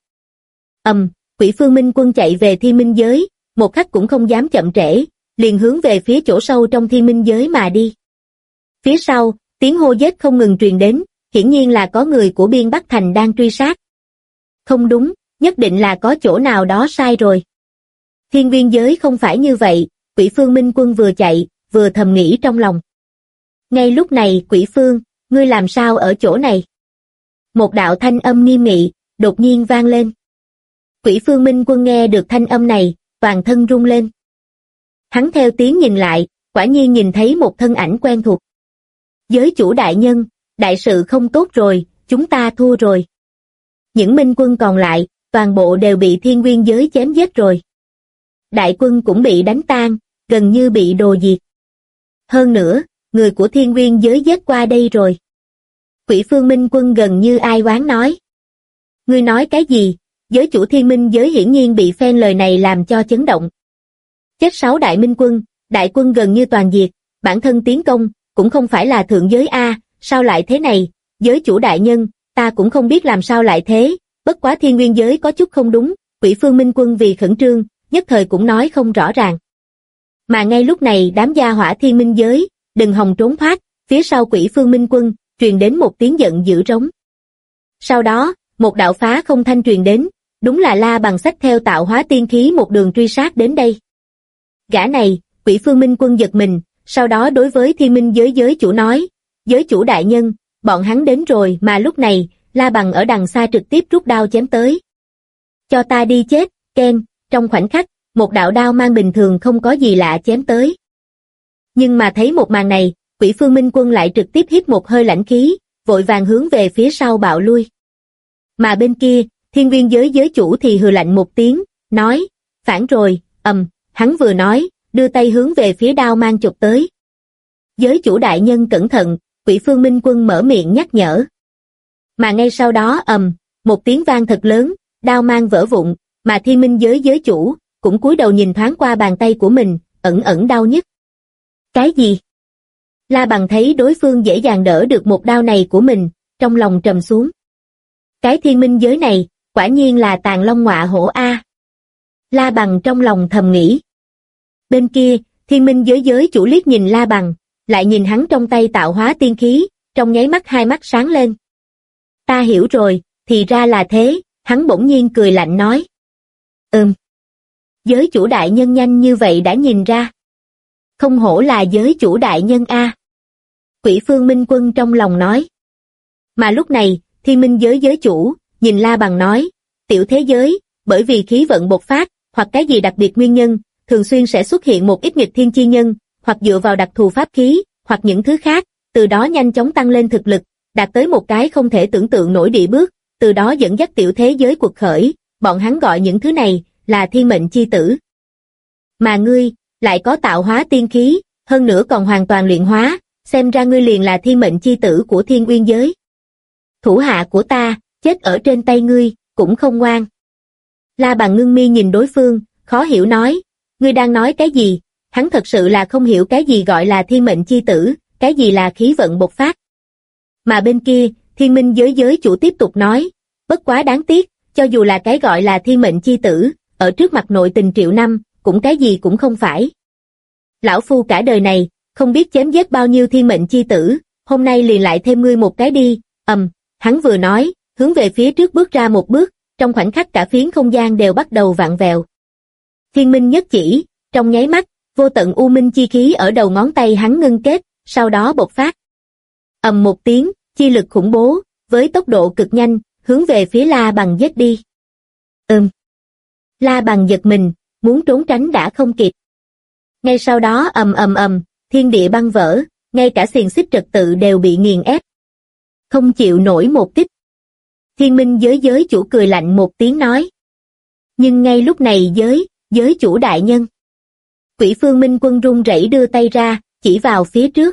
Quỷ Phương Minh Quân chạy về Thiên Minh giới, một khắc cũng không dám chậm trễ, liền hướng về phía chỗ sâu trong Thiên Minh giới mà đi. Phía sau, tiếng hô giết không ngừng truyền đến, hiển nhiên là có người của Biên Bắc Thành đang truy sát. Không đúng, nhất định là có chỗ nào đó sai rồi. Thiên Nguyên giới không phải như vậy, Quỷ Phương Minh Quân vừa chạy, vừa thầm nghĩ trong lòng. Ngay lúc này, Quỷ Phương, ngươi làm sao ở chỗ này? Một đạo thanh âm nghiêm nghị, đột nhiên vang lên. Quỷ Phương Minh Quân nghe được thanh âm này, toàn thân rung lên. Hắn theo tiếng nhìn lại, quả nhiên nhìn thấy một thân ảnh quen thuộc. Giới chủ đại nhân, đại sự không tốt rồi, chúng ta thua rồi. Những minh quân còn lại, toàn bộ đều bị Thiên Nguyên giới chém giết rồi. Đại quân cũng bị đánh tan, gần như bị đồ diệt. Hơn nữa, người của Thiên Nguyên giới giết qua đây rồi. Quỷ Phương Minh Quân gần như ai oán nói. Ngươi nói cái gì? Giới chủ Thiên Minh giới hiển nhiên bị phen lời này làm cho chấn động. Chết 6 đại minh quân, đại quân gần như toàn diệt, bản thân tiến công, cũng không phải là thượng giới A, sao lại thế này? Giới chủ đại nhân, ta cũng không biết làm sao lại thế, bất quá Thiên Nguyên giới có chút không đúng, Quỷ Phương Minh Quân vì khẩn trương, nhất thời cũng nói không rõ ràng. Mà ngay lúc này đám gia hỏa Thiên Minh giới, đừng hòng trốn thoát, phía sau Quỷ Phương Minh Quân, truyền đến một tiếng giận dữ rống. Sau đó, một đạo phá không thanh truyền đến, đúng là La Bằng xách theo tạo hóa tiên khí một đường truy sát đến đây. Gã này, Quỷ Phương Minh Quân giật mình, sau đó đối với Thiên Minh giới giới chủ nói, giới chủ đại nhân, bọn hắn đến rồi mà lúc này, La Bằng ở đằng xa trực tiếp rút đao chém tới. Cho ta đi chết, keng, trong khoảnh khắc, một đạo đao mang bình thường không có gì lạ chém tới. Nhưng mà thấy một màn này, Quỷ Phương Minh Quân lại trực tiếp hít một hơi lãnh khí, vội vàng hướng về phía sau bạo lui. Mà bên kia, Thiên Nguyên giới giới chủ thì hừ lạnh một tiếng, nói, phản rồi, hắn vừa nói, đưa tay hướng về phía đao mang chụp tới. Giới chủ đại nhân cẩn thận, Quỷ Phương Minh Quân mở miệng nhắc nhở. Mà ngay sau đó một tiếng vang thật lớn, đao mang vỡ vụn, mà Thiên Minh giới giới chủ cũng cúi đầu nhìn thoáng qua bàn tay của mình, ẩn ẩn đau nhức. Cái gì? La Bằng thấy đối phương dễ dàng đỡ được một đao này của mình, trong lòng trầm xuống. Cái Thiên Minh giới này, quả nhiên là tàn long ngọa hổ a. La Bằng trong lòng thầm nghĩ. Bên kia, Thiên Minh giới giới chủ liếc nhìn La Bằng, lại nhìn hắn trong tay tạo hóa tiên khí, trong nháy mắt hai mắt sáng lên. Ta hiểu rồi, thì ra là thế, hắn bỗng nhiên cười lạnh nói. Giới chủ đại nhân nhanh như vậy đã nhìn ra. Không hổ là giới chủ đại nhân a. Quỷ Phương Minh Quân trong lòng nói. Mà lúc này, Thiên Minh giới giới chủ, nhìn La Bằng nói, tiểu thế giới, bởi vì khí vận bộc phát, hoặc cái gì đặc biệt nguyên nhân, thường xuyên sẽ xuất hiện một ít nghịch thiên chi nhân, hoặc dựa vào đặc thù pháp khí, hoặc những thứ khác, từ đó nhanh chóng tăng lên thực lực, đạt tới một cái không thể tưởng tượng nổi địa bước, từ đó dẫn dắt tiểu thế giới cuộc khởi, bọn hắn gọi những thứ này là thiên mệnh chi tử. Mà ngươi, lại có tạo hóa tiên khí, hơn nữa còn hoàn toàn luyện hóa, xem ra ngươi liền là thiên mệnh chi tử của thiên uyên giới. Thủ hạ của ta, chết ở trên tay ngươi, cũng không ngoan. La Bằng ngưng mi nhìn đối phương, khó hiểu nói, ngươi đang nói cái gì? Hắn thật sự là không hiểu cái gì gọi là thiên mệnh chi tử, cái gì là khí vận bộc phát. Mà bên kia, Thiên Minh giới giới chủ tiếp tục nói, bất quá đáng tiếc, cho dù là cái gọi là thiên mệnh chi tử, ở trước mặt nội tình triệu năm, cũng cái gì cũng không phải. Lão phu cả đời này, không biết chém giết bao nhiêu thiên mệnh chi tử, hôm nay liền lại thêm ngươi một cái đi, hắn vừa nói, hướng về phía trước bước ra một bước, trong khoảnh khắc cả phiến không gian đều bắt đầu vặn vẹo. Thiên Minh nhất chỉ, trong nháy mắt, vô tận u minh chi khí ở đầu ngón tay hắn ngưng kết, sau đó bộc phát. Một tiếng, chi lực khủng bố, với tốc độ cực nhanh, hướng về phía La Bằng giết đi. La Bằng giật mình, muốn trốn tránh đã không kịp. Ngay sau đó thiên địa băng vỡ, ngay cả xiềng xích trật tự đều bị nghiền ép. Không chịu nổi một kích. Thiên Minh giới giới chủ cười lạnh một tiếng nói. Nhưng ngay lúc này giới chủ đại nhân. Quỷ Phương Minh Quân run rẩy đưa tay ra, chỉ vào phía trước.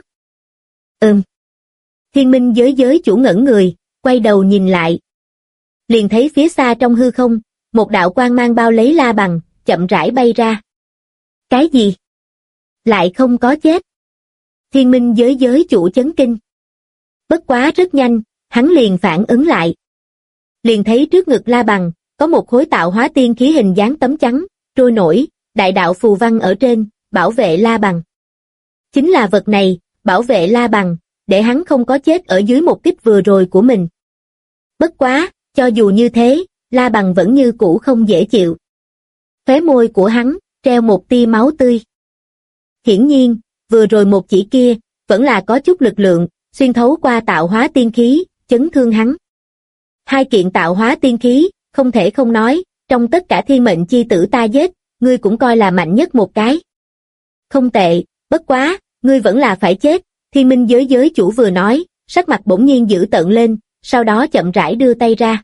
Thiên Minh giới chủ ngẩn người, quay đầu nhìn lại. Liền thấy phía xa trong hư không, một đạo quang mang bao lấy La Bằng, chậm rãi bay ra. Cái gì? Lại không có chết. Thiên Minh giới chủ chấn kinh. Bất quá rất nhanh, hắn liền phản ứng lại. Liền thấy trước ngực La Bằng, có một khối tạo hóa tiên khí hình dáng tấm trắng, trôi nổi, đại đạo phù văn ở trên, bảo vệ La Bằng. Chính là vật này, bảo vệ La Bằng, để hắn không có chết ở dưới một kích vừa rồi của mình. Bất quá, cho dù như thế, La Bằng vẫn như cũ không dễ chịu. Khóe môi của hắn, treo một tia máu tươi. Hiển nhiên, vừa rồi một chỉ kia, vẫn là có chút lực lượng, xuyên thấu qua tạo hóa tiên khí, chấn thương hắn. Hai kiện tạo hóa tiên khí, không thể không nói, trong tất cả thiên mệnh chi tử ta giết, ngươi cũng coi là mạnh nhất một cái. Không tệ, bất quá, ngươi vẫn là phải chết, Thiên Minh giới chủ vừa nói, sắc mặt bỗng nhiên dữ tợn lên, sau đó chậm rãi đưa tay ra.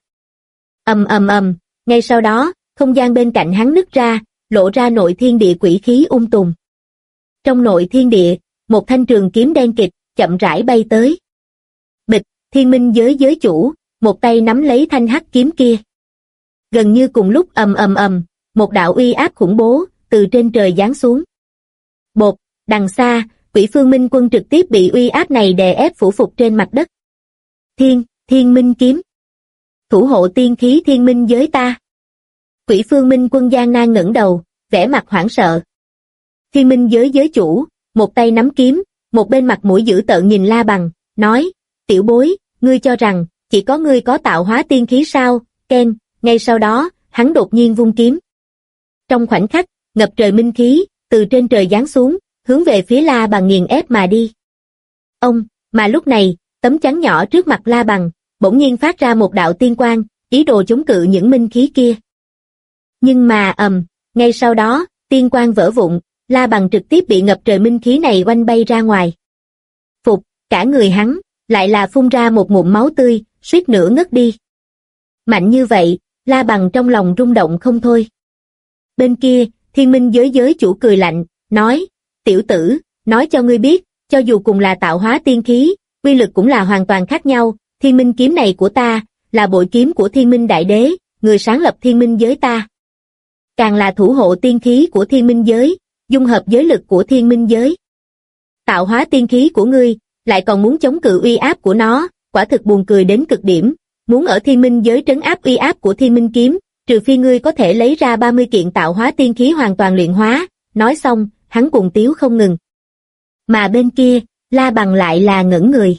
Ngay sau đó, không gian bên cạnh hắn nứt ra, lộ ra nội thiên địa quỷ khí tùm. Trong nội thiên địa, một thanh trường kiếm đen kịt, chậm rãi bay tới. Bịch, Thiên Minh giới chủ, một tay nắm lấy thanh hắc kiếm kia. Gần như cùng lúc một đạo uy áp khủng bố, từ trên trời giáng xuống. Bột, đằng xa, Quỷ Phương Minh Quân trực tiếp bị uy áp này đè ép phủ phục trên mặt đất. Thiên Minh kiếm. Thủ hộ tiên khí thiên minh giới ta. Quỷ Phương Minh Quân gian nan ngẩng đầu, vẻ mặt hoảng sợ. Thiên Minh giới chủ, một tay nắm kiếm, một bên mặt mũi dữ tợn nhìn La Bằng, nói, tiểu bối, ngươi cho rằng, chỉ có ngươi có tạo hóa tiên khí sao, Ken, ngay sau đó, hắn đột nhiên vung kiếm. Trong khoảnh khắc, ngập trời minh khí, từ trên trời giáng xuống, hướng về phía La Bằng nghiền ép mà đi. Mà lúc này, tấm chắn nhỏ trước mặt La Bằng, bỗng nhiên phát ra một đạo tiên quang, ý đồ chống cự những minh khí kia. Nhưng mà ngay sau đó, tiên quang vỡ vụn, La Bằng trực tiếp bị ngập trời minh khí này oanh bay ra ngoài. Phục, cả người hắn, lại là phun ra một ngụm máu tươi, suýt nữa ngất đi. Mạnh như vậy, La Bằng trong lòng rung động không thôi. Bên kia, Thiên Minh giới chủ cười lạnh, nói, tiểu tử, nói cho ngươi biết, cho dù cùng là tạo hóa tiên khí, uy lực cũng là hoàn toàn khác nhau, Thiên Minh kiếm này của ta, là bội kiếm của Thiên Minh Đại Đế, người sáng lập Thiên Minh giới ta. Càng là thủ hộ tiên khí của Thiên Minh giới, dung hợp giới lực của Thiên Minh giới. Tạo hóa tiên khí của ngươi, lại còn muốn chống cự uy áp của nó, quả thực buồn cười đến cực điểm, muốn ở Thiên Minh giới trấn áp uy áp của Thiên Minh kiếm, trừ phi ngươi có thể lấy ra 30 kiện tạo hóa tiên khí hoàn toàn luyện hóa, nói xong, hắn cuồng tiếu không ngừng. Mà bên kia, La Bằng lại là ngẩn người.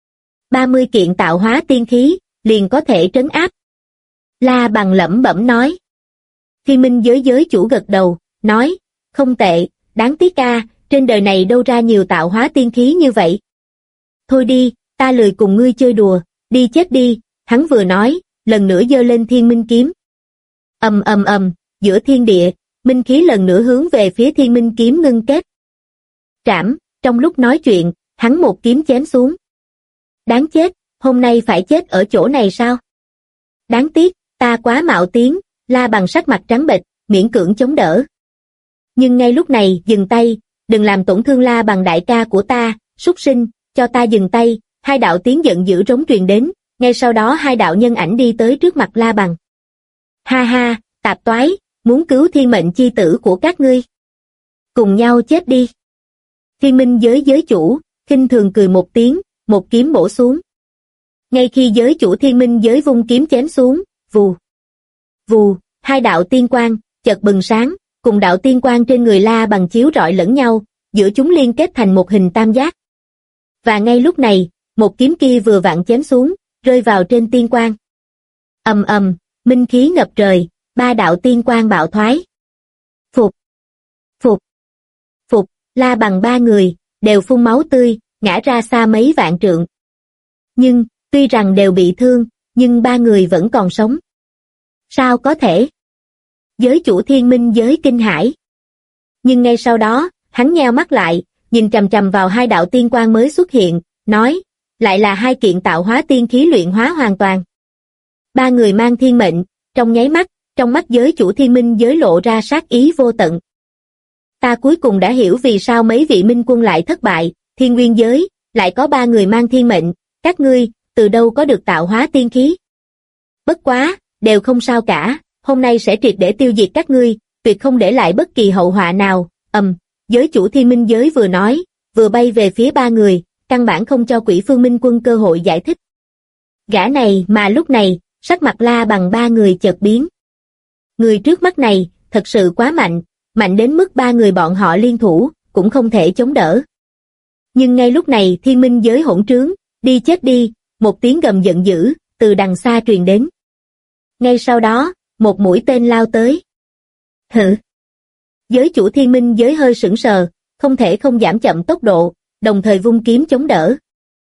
30 kiện tạo hóa tiên khí, liền có thể trấn áp. La Bằng lẩm bẩm nói. Thiên Minh giới chủ gật đầu, nói, không tệ, đáng tiếc a, trên đời này đâu ra nhiều tạo hóa tiên khí như vậy. Thôi đi, ta lười cùng ngươi chơi đùa, đi chết đi, hắn vừa nói, lần nữa giơ lên Thiên Minh kiếm. Ầm ầm ầm, giữa thiên địa, minh khí lần nữa hướng về phía Thiên Minh kiếm ngưng kết. Trảm, trong lúc nói chuyện, hắn một kiếm chém xuống. Đáng chết, hôm nay phải chết ở chỗ này sao? Đáng tiếc, ta quá mạo tiếng, La Bằng sắc mặt trắng bệch, miễn cưỡng chống đỡ. Nhưng ngay lúc này, dừng tay, đừng làm tổn thương La Bằng đại ca của ta, súc sinh, cho ta dừng tay, hai đạo tiếng giận dữ rống truyền đến, ngay sau đó hai đạo nhân ảnh đi tới trước mặt La Bằng. Ha ha, tạp toái, muốn cứu thiên mệnh chi tử của các ngươi. Cùng nhau chết đi. Thiên Minh giới chủ, khinh thường cười một tiếng, một kiếm bổ xuống. Ngay khi giới chủ Thiên Minh giới vung kiếm chém xuống, vù. Vù, hai đạo tiên quang, chợt bừng sáng, cùng đạo tiên quang trên người La Bằng chiếu rọi lẫn nhau, giữa chúng liên kết thành một hình tam giác. Và ngay lúc này, một kiếm kia vừa vặn chém xuống, rơi vào trên tiên quang. Ầm ầm, minh khí ngập trời, ba đạo tiên quang bạo thoái. Phục, phục, phục, La Bằng ba người, đều phun máu tươi, ngã ra xa mấy vạn trượng. Nhưng, tuy rằng đều bị thương, nhưng ba người vẫn còn sống. Sao có thể? Giới chủ Thiên Minh giới kinh hãi. Nhưng ngay sau đó, hắn nheo mắt lại, nhìn chằm chằm vào hai đạo tiên quang mới xuất hiện, nói, lại là hai kiện tạo hóa tiên khí luyện hóa hoàn toàn. Ba người mang thiên mệnh, trong nháy mắt, trong mắt giới chủ Thiên Minh giới lộ ra sát ý vô tận. Ta cuối cùng đã hiểu vì sao mấy vị minh quân lại thất bại, Thiên Nguyên giới, lại có ba người mang thiên mệnh, các ngươi, từ đâu có được tạo hóa tiên khí? Bất quá, đều không sao cả, hôm nay sẽ triệt để tiêu diệt các ngươi, tuyệt không để lại bất kỳ hậu họa nào. Giới chủ Thiên Minh giới vừa nói, vừa bay về phía ba người, căn bản không cho Quỷ Phương Minh Quân cơ hội giải thích. Gã này mà lúc này, sắc mặt La Bằng ba người chợt biến. Người trước mắt này, thật sự quá mạnh, mạnh đến mức ba người bọn họ liên thủ, cũng không thể chống đỡ. Nhưng ngay lúc này Thiên Minh giới hỗn trướng, đi chết đi, một tiếng gầm giận dữ, từ đằng xa truyền đến. Ngay sau đó, một mũi tên lao tới. Hử! Giới chủ Thiên Minh giới hơi sững sờ, không thể không giảm chậm tốc độ, đồng thời vung kiếm chống đỡ.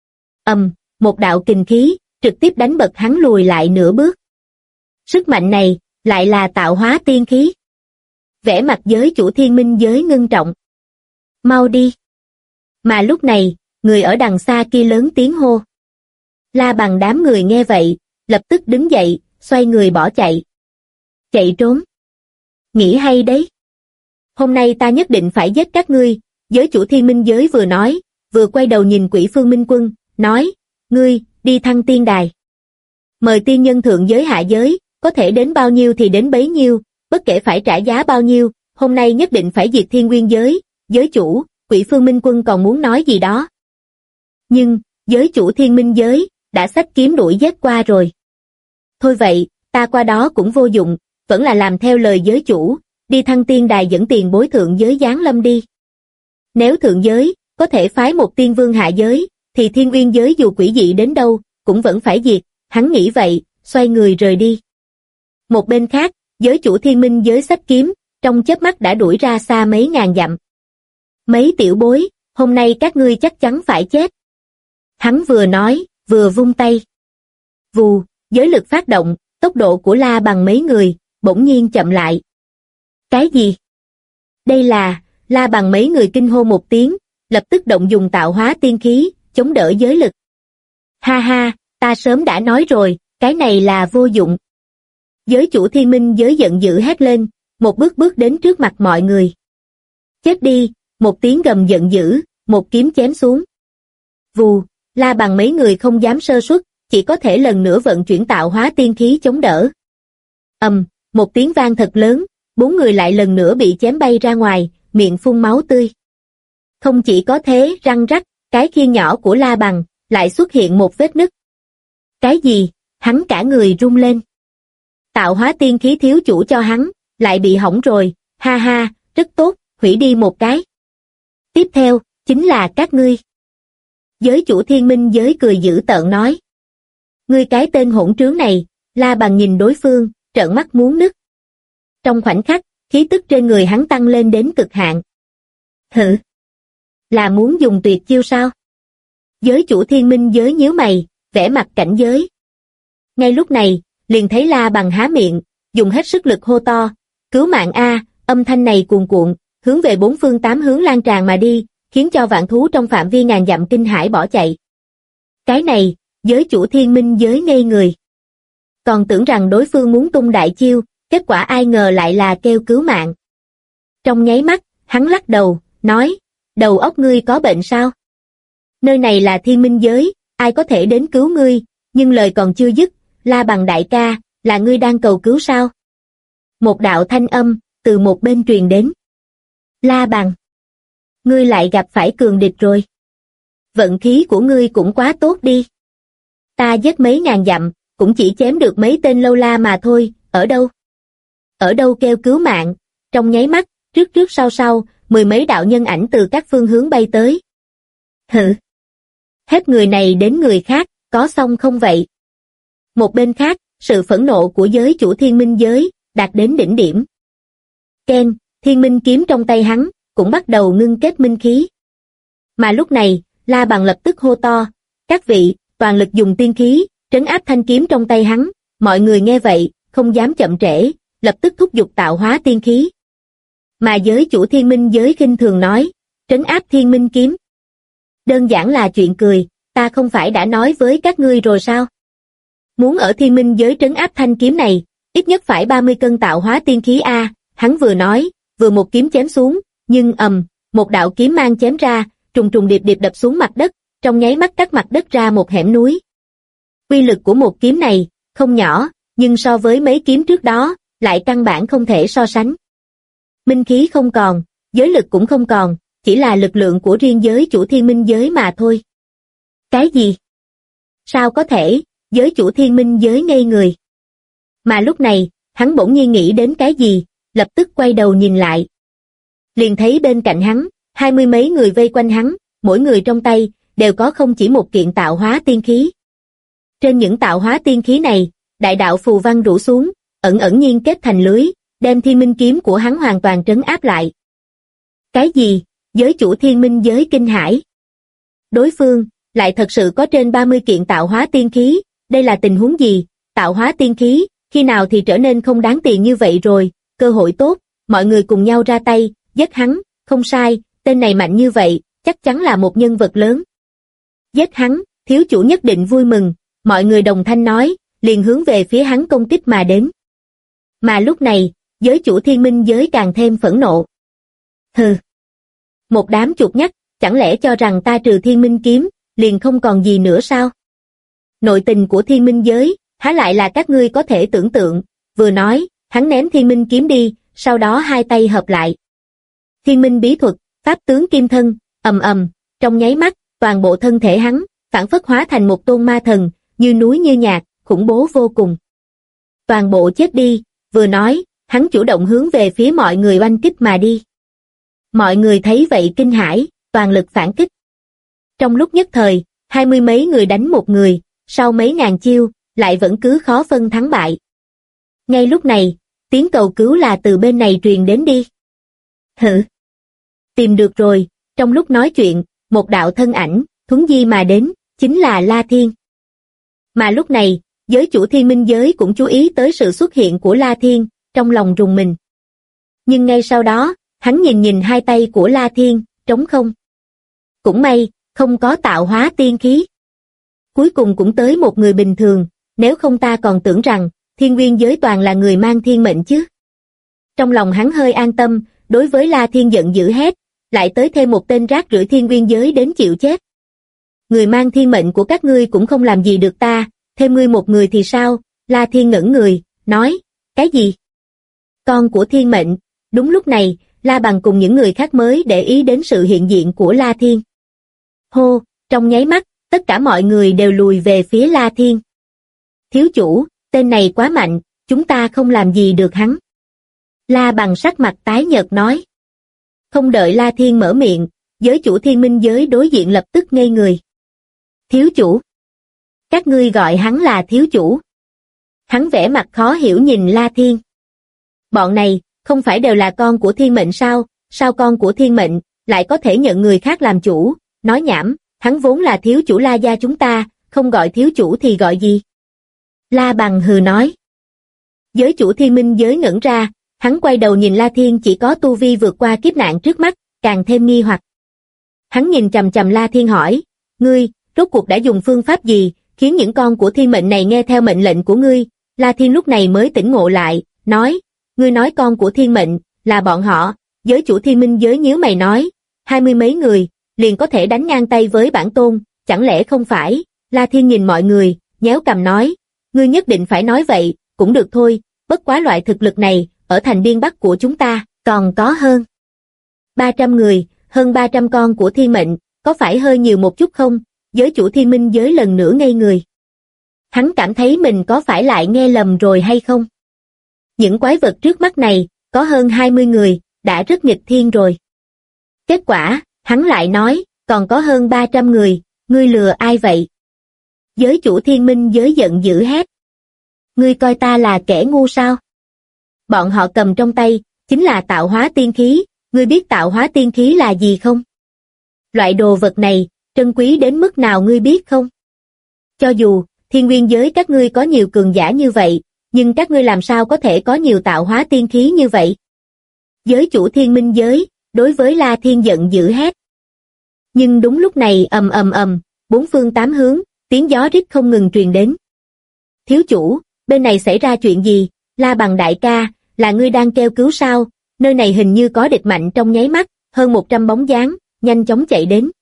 Một đạo kình khí, trực tiếp đánh bật hắn lùi lại nửa bước. Sức mạnh này, lại là tạo hóa tiên khí. Vẻ mặt giới chủ Thiên Minh giới ngưng trọng. Mau đi! Mà lúc này, người ở đằng xa kia lớn tiếng hô. La Bằng đám người nghe vậy, lập tức đứng dậy, xoay người bỏ chạy. Chạy trốn. Nghĩ hay đấy. Hôm nay ta nhất định phải giết các ngươi, giới chủ Thiên Minh giới vừa nói, vừa quay đầu nhìn Quỷ Phương Minh Quân, nói, ngươi, đi thăng tiên đài. Mời tiên nhân thượng giới hạ giới, có thể đến bao nhiêu thì đến bấy nhiêu, bất kể phải trả giá bao nhiêu, hôm nay nhất định phải diệt Thiên Nguyên giới, giới chủ, Quỷ Phương Minh Quân còn muốn nói gì đó. Nhưng, giới chủ Thiên Minh giới, đã xách kiếm đuổi giết qua rồi. Thôi vậy, ta qua đó cũng vô dụng, vẫn là làm theo lời giới chủ, đi thăng tiên đài dẫn tiền bối thượng giới giáng lâm đi. Nếu thượng giới, có thể phái một tiên vương hạ giới, thì Thiên Uyên giới dù quỷ dị đến đâu, cũng vẫn phải diệt, hắn nghĩ vậy, xoay người rời đi. Một bên khác, giới chủ Thiên Minh giới xách kiếm, trong chớp mắt đã đuổi ra xa mấy ngàn dặm. Mấy tiểu bối, hôm nay các ngươi chắc chắn phải chết. Hắn vừa nói, vừa vung tay. Vù, giới lực phát động, tốc độ của La Bằng mấy người, bỗng nhiên chậm lại. Cái gì? Đây là, La Bằng mấy người kinh hô một tiếng, lập tức động dùng tạo hóa tiên khí, chống đỡ giới lực. Ha ha, ta sớm đã nói rồi, cái này là vô dụng. Giới chủ thiên minh giới giận dữ hét lên, một bước bước đến trước mặt mọi người. Chết đi, một tiếng gầm giận dữ, một kiếm chém xuống. Vù, La Bằng mấy người không dám sơ suất, chỉ có thể lần nữa vận chuyển tạo hóa tiên khí chống đỡ. Một tiếng vang thật lớn, 4 người lại lần nữa bị chém bay ra ngoài, miệng phun máu tươi. Không chỉ có thế, răng rắc, cái khiên nhỏ của La Bằng lại xuất hiện một vết nứt. Cái gì? Hắn cả người run lên. Tạo hóa tiên khí thiếu chủ cho hắn, lại bị hỏng rồi, ha ha, rất tốt, hủy đi một cái. Tiếp theo, chính là các ngươi. Giới chủ thiên minh giới cười dữ tợn nói. Ngươi cái tên hỗn trướng này, La Bằng nhìn đối phương, trợn mắt muốn nứt. Trong khoảnh khắc, khí tức trên người hắn tăng lên đến cực hạn. Hử? Là muốn dùng tuyệt chiêu sao? Giới chủ thiên minh giới nhíu mày, vẻ mặt cảnh giới. Ngay lúc này, liền thấy La Bằng há miệng, dùng hết sức lực hô to, cứu mạng a, âm thanh này cuồn cuộn, hướng về 4 phương 8 hướng lan tràn mà đi, khiến cho vạn thú trong phạm vi ngàn dặm kinh hãi bỏ chạy. Cái này, giới chủ thiên minh giới ngây người. Còn tưởng rằng đối phương muốn tung đại chiêu, kết quả ai ngờ lại là kêu cứu mạng. Trong nháy mắt, hắn lắc đầu, nói, đầu óc ngươi có bệnh sao? Nơi này là thiên minh giới, ai có thể đến cứu ngươi, nhưng lời còn chưa dứt, La Bằng đại ca, là ngươi đang cầu cứu sao? Một đạo thanh âm, từ một bên truyền đến. La Bằng, ngươi lại gặp phải cường địch rồi. Vận khí của ngươi cũng quá tốt đi. Ta giết mấy ngàn dặm, cũng chỉ chém được mấy tên lâu la mà thôi, ở đâu? Ở đâu kêu cứu mạng, trong nháy mắt, trước trước sau sau, 10 mấy đạo nhân ảnh từ các phương hướng bay tới. Hử? Hết người này đến người khác, có xong không vậy? Một bên khác, sự phẫn nộ của giới chủ thiên minh giới, đạt đến đỉnh điểm. Ken, thiên minh kiếm trong tay hắn, cũng bắt đầu ngưng kết minh khí. Mà lúc này, La Bằng lập tức hô to, các vị, toàn lực dùng tiên khí, trấn áp thanh kiếm trong tay hắn, mọi người nghe vậy, không dám chậm trễ, lập tức thúc giục tạo hóa tiên khí. Mà giới chủ thiên minh giới khinh thường nói, trấn áp thiên minh kiếm. Đơn giản là chuyện cười, ta không phải đã nói với các ngươi rồi sao? Muốn ở thiên minh giới trấn áp thanh kiếm này, ít nhất phải 30 cân tạo hóa tiên khí a. Hắn vừa nói, vừa một kiếm chém xuống, nhưng một đạo kiếm mang chém ra, trùng trùng điệp điệp đập xuống mặt đất, trong nháy mắt cắt mặt đất ra một hẻm núi. Uy lực của một kiếm này, không nhỏ, nhưng so với mấy kiếm trước đó, lại căn bản không thể so sánh. Minh khí không còn, giới lực cũng không còn, chỉ là lực lượng của riêng giới chủ thiên minh giới mà thôi. Cái gì? Sao có thể, giới chủ thiên minh giới ngây người. Mà lúc này, hắn bỗng nhiên nghĩ đến cái gì, lập tức quay đầu nhìn lại. Liền thấy bên cạnh hắn, 20 mấy người vây quanh hắn, mỗi người trong tay, đều có không chỉ một kiện tạo hóa tiên khí. Trên những tạo hóa tiên khí này, đại đạo phù văn rủ xuống, ẩn ẩn nhiên kết thành lưới, đem thiên minh kiếm của hắn hoàn toàn trấn áp lại. Cái gì? Giới chủ thiên minh giới kinh hãi. Đối phương, lại thật sự có trên 30 kiện tạo hóa tiên khí, đây là tình huống gì? Tạo hóa tiên khí, khi nào thì trở nên không đáng tiền như vậy rồi, cơ hội tốt, mọi người cùng nhau ra tay, giết hắn, không sai, tên này mạnh như vậy, chắc chắn là một nhân vật lớn. Giết hắn, thiếu chủ nhất định vui mừng, mọi người đồng thanh nói, liền hướng về phía hắn công kích mà đến. Mà lúc này, giới chủ thiên minh giới càng thêm phẫn nộ. Hừ! Một đám chuột nhắt, chẳng lẽ cho rằng ta trừ thiên minh kiếm, liền không còn gì nữa sao? Nội tình của thiên minh giới, há lại là các ngươi có thể tưởng tượng, vừa nói, hắn ném thiên minh kiếm đi, sau đó hai tay hợp lại. Thiên minh bí thuật, pháp tướng kim thân, trong nháy mắt, toàn bộ thân thể hắn, phảng phất hóa thành một tôn ma thần, như núi như nhạc, khủng bố vô cùng. Toàn bộ chết đi, vừa nói, hắn chủ động hướng về phía mọi người oanh kích mà đi. Mọi người thấy vậy kinh hãi, toàn lực phản kích. Trong lúc nhất thời, 20 mấy người đánh một người, sau mấy ngàn chiêu, lại vẫn cứ khó phân thắng bại. Ngay lúc này, tiếng cầu cứu là từ bên này truyền đến đi. Hử? Tìm được rồi, trong lúc nói chuyện, một đạo thân ảnh, thuấn di mà đến, chính là La Thiên. Mà lúc này, giới chủ thiên minh giới cũng chú ý tới sự xuất hiện của La Thiên, trong lòng rùng mình. Nhưng ngay sau đó, hắn nhìn nhìn hai tay của La Thiên, trống không. Cũng may, không có tạo hóa tiên khí. Cuối cùng cũng tới một người bình thường, nếu không ta còn tưởng rằng, thiên nguyên giới toàn là người mang thiên mệnh chứ. Trong lòng hắn hơi an tâm, đối với La Thiên giận dữ hét, lại tới thêm một tên rác rưởi thiên nguyên giới đến chịu chết. Người mang thiên mệnh của các ngươi cũng không làm gì được ta, thêm ngươi một người thì sao? La Thiên ngẩn người, nói, cái gì? Con của thiên mệnh. Đúng lúc này, La Bằng cùng những người khác mới để ý đến sự hiện diện của La Thiên. Hô, trong nháy mắt, tất cả mọi người đều lùi về phía La Thiên. Thiếu chủ, tên này quá mạnh, chúng ta không làm gì được hắn. La Bằng sắc mặt tái nhợt nói. Không đợi La Thiên mở miệng, giới chủ thiên minh giới đối diện lập tức ngây người. Thiếu chủ. Các ngươi gọi hắn là thiếu chủ. Hắn vẻ mặt khó hiểu nhìn La Thiên. Bọn này, không phải đều là con của thiên mệnh sao? Sao con của thiên mệnh lại có thể nhận người khác làm chủ? Nói nhảm, hắn vốn là thiếu chủ La gia chúng ta, không gọi thiếu chủ thì gọi gì? La Bằng hừ nói. Giới chủ thiên minh giới ngẩn ra, hắn quay đầu nhìn La Thiên chỉ có tu vi vượt qua kiếp nạn trước mắt, càng thêm nghi hoặc. Hắn nhìn chằm chằm La Thiên hỏi, ngươi, rốt cuộc đã dùng phương pháp gì, khiến những con của thiên mệnh này nghe theo mệnh lệnh của ngươi? La Thiên lúc này mới tỉnh ngộ lại, nói, ngươi nói con của thiên mệnh, là bọn họ. Giới chủ thiên minh giới nhíu mày nói, 20 mấy người, liền có thể đánh ngang tay với bản tôn, chẳng lẽ không phải? La Thiên nhìn mọi người, nhéo cằm nói, ngươi nhất định phải nói vậy, cũng được thôi, bất quá loại thực lực này, ở thành biên bắc của chúng ta, còn có hơn 300 người, hơn 300 con của thiên mệnh, có phải hơi nhiều một chút không? Giới chủ thiên minh giới lần nữa ngây người. Hắn cảm thấy mình có phải lại nghe lầm rồi hay không? Những quái vật trước mắt này, có hơn 20 người, đã rất nghịch thiên rồi. Kết quả, hắn lại nói, còn có hơn 300 người, ngươi lừa ai vậy? Giới chủ thiên minh giới giận dữ hét. Ngươi coi ta là kẻ ngu sao? Bọn họ cầm trong tay, chính là tạo hóa tiên khí, ngươi biết tạo hóa tiên khí là gì không? Loại đồ vật này, trân quý đến mức nào ngươi biết không? Cho dù, thiên nguyên giới các ngươi có nhiều cường giả như vậy, nhưng các ngươi làm sao có thể có nhiều tạo hóa tiên khí như vậy? Giới chủ thiên minh giới, đối với La Thiên giận dữ hét. Nhưng đúng lúc này bốn phương tám hướng, tiếng gió rít không ngừng truyền đến. Thiếu chủ, bên này xảy ra chuyện gì? La Bằng đại ca, là ngươi đang kêu cứu sao? Nơi này hình như có địch mạnh. Trong nháy mắt, hơn 100 bóng dáng, nhanh chóng chạy đến.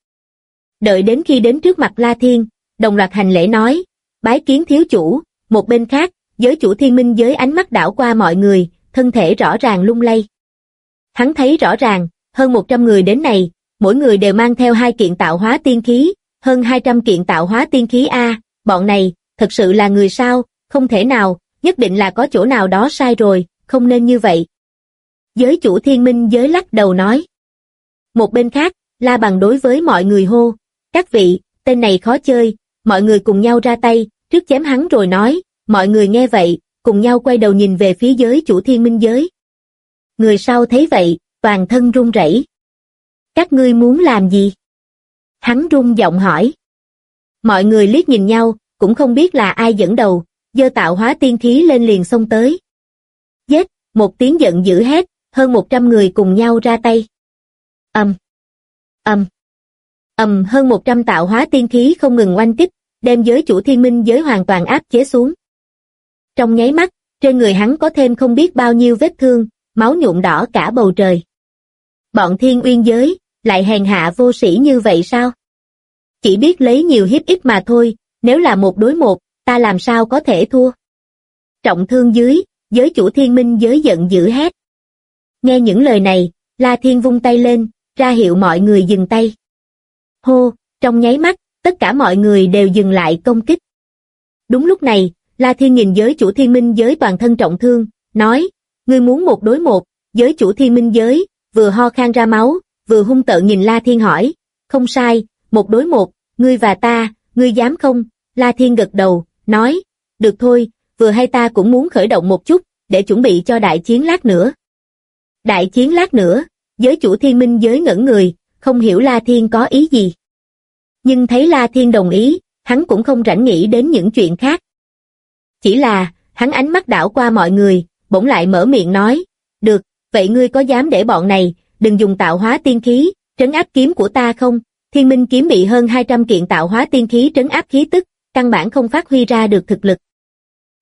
Đợi đến khi đến trước mặt La Thiên, đồng loạt hành lễ nói, bái kiến thiếu chủ. Một bên khác, giới chủ thiên minh giới ánh mắt đảo qua mọi người, thân thể rõ ràng lung lay. Hắn thấy rõ ràng, hơn 100 người đến này, mỗi người đều mang theo 2 kiện tạo hóa tiên khí, hơn 200 kiện tạo hóa tiên khí a, bọn này, thật sự là người sao? Không thể nào, nhất định là có chỗ nào đó sai rồi, không nên như vậy. Giới chủ thiên minh giới lắc đầu nói. Một bên khác, La Bằng đối với mọi người hô, các vị, tên này khó chơi, mọi người cùng nhau ra tay, trước chém hắn rồi nói, mọi người nghe vậy, cùng nhau quay đầu nhìn về phía giới chủ thiên minh giới. Người sau thấy vậy, toàn thân run rẩy. Các ngươi muốn làm gì? Hắn run giọng hỏi. Mọi người liếc nhìn nhau, cũng không biết là ai dẫn đầu, giơ tạo hóa tiên khí lên liền xông tới. Giết, một tiếng giận dữ hét, hơn 100 người cùng nhau ra tay. Hơn 100 tạo hóa tiên khí không ngừng oanh kích, đem giới chủ thiên minh giới hoàn toàn áp chế xuống. Trong nháy mắt, trên người hắn có thêm không biết bao nhiêu vết thương, máu nhuộm đỏ cả bầu trời. Bọn thiên uyên giới, lại hèn hạ vô sĩ như vậy sao? Chỉ biết lấy nhiều hiếp ít mà thôi, nếu là 1 đối 1, ta làm sao có thể thua? Trọng thương dưới, giới chủ thiên minh giới giận dữ hét. Nghe những lời này, La Thiên vung tay lên, ra hiệu mọi người dừng tay. Hô, trong nháy mắt, tất cả mọi người đều dừng lại công kích. Đúng lúc này, La Thiên nhìn giới chủ thiên minh giới toàn thân trọng thương, nói, ngươi muốn 1 đối 1, giới chủ thiên minh giới, vừa ho khan ra máu, vừa hung tợn nhìn La Thiên hỏi, không sai, 1 đối 1, ngươi và ta, ngươi dám không? La Thiên gật đầu, nói, được thôi, vừa hay ta cũng muốn khởi động một chút, để chuẩn bị cho đại chiến lát nữa. Đại chiến lát nữa, giới chủ thiên minh giới ngẩn người, không hiểu La Thiên có ý gì. Nhưng thấy La Thiên đồng ý, hắn cũng không rảnh nghĩ đến những chuyện khác. Chỉ là, hắn ánh mắt đảo qua mọi người, bỗng lại mở miệng nói, được, vậy ngươi có dám để bọn này, đừng dùng tạo hóa tiên khí, trấn áp kiếm của ta không? Thiên minh kiếm bị hơn 200 kiện tạo hóa tiên khí trấn áp khí tức, căn bản không phát huy ra được thực lực.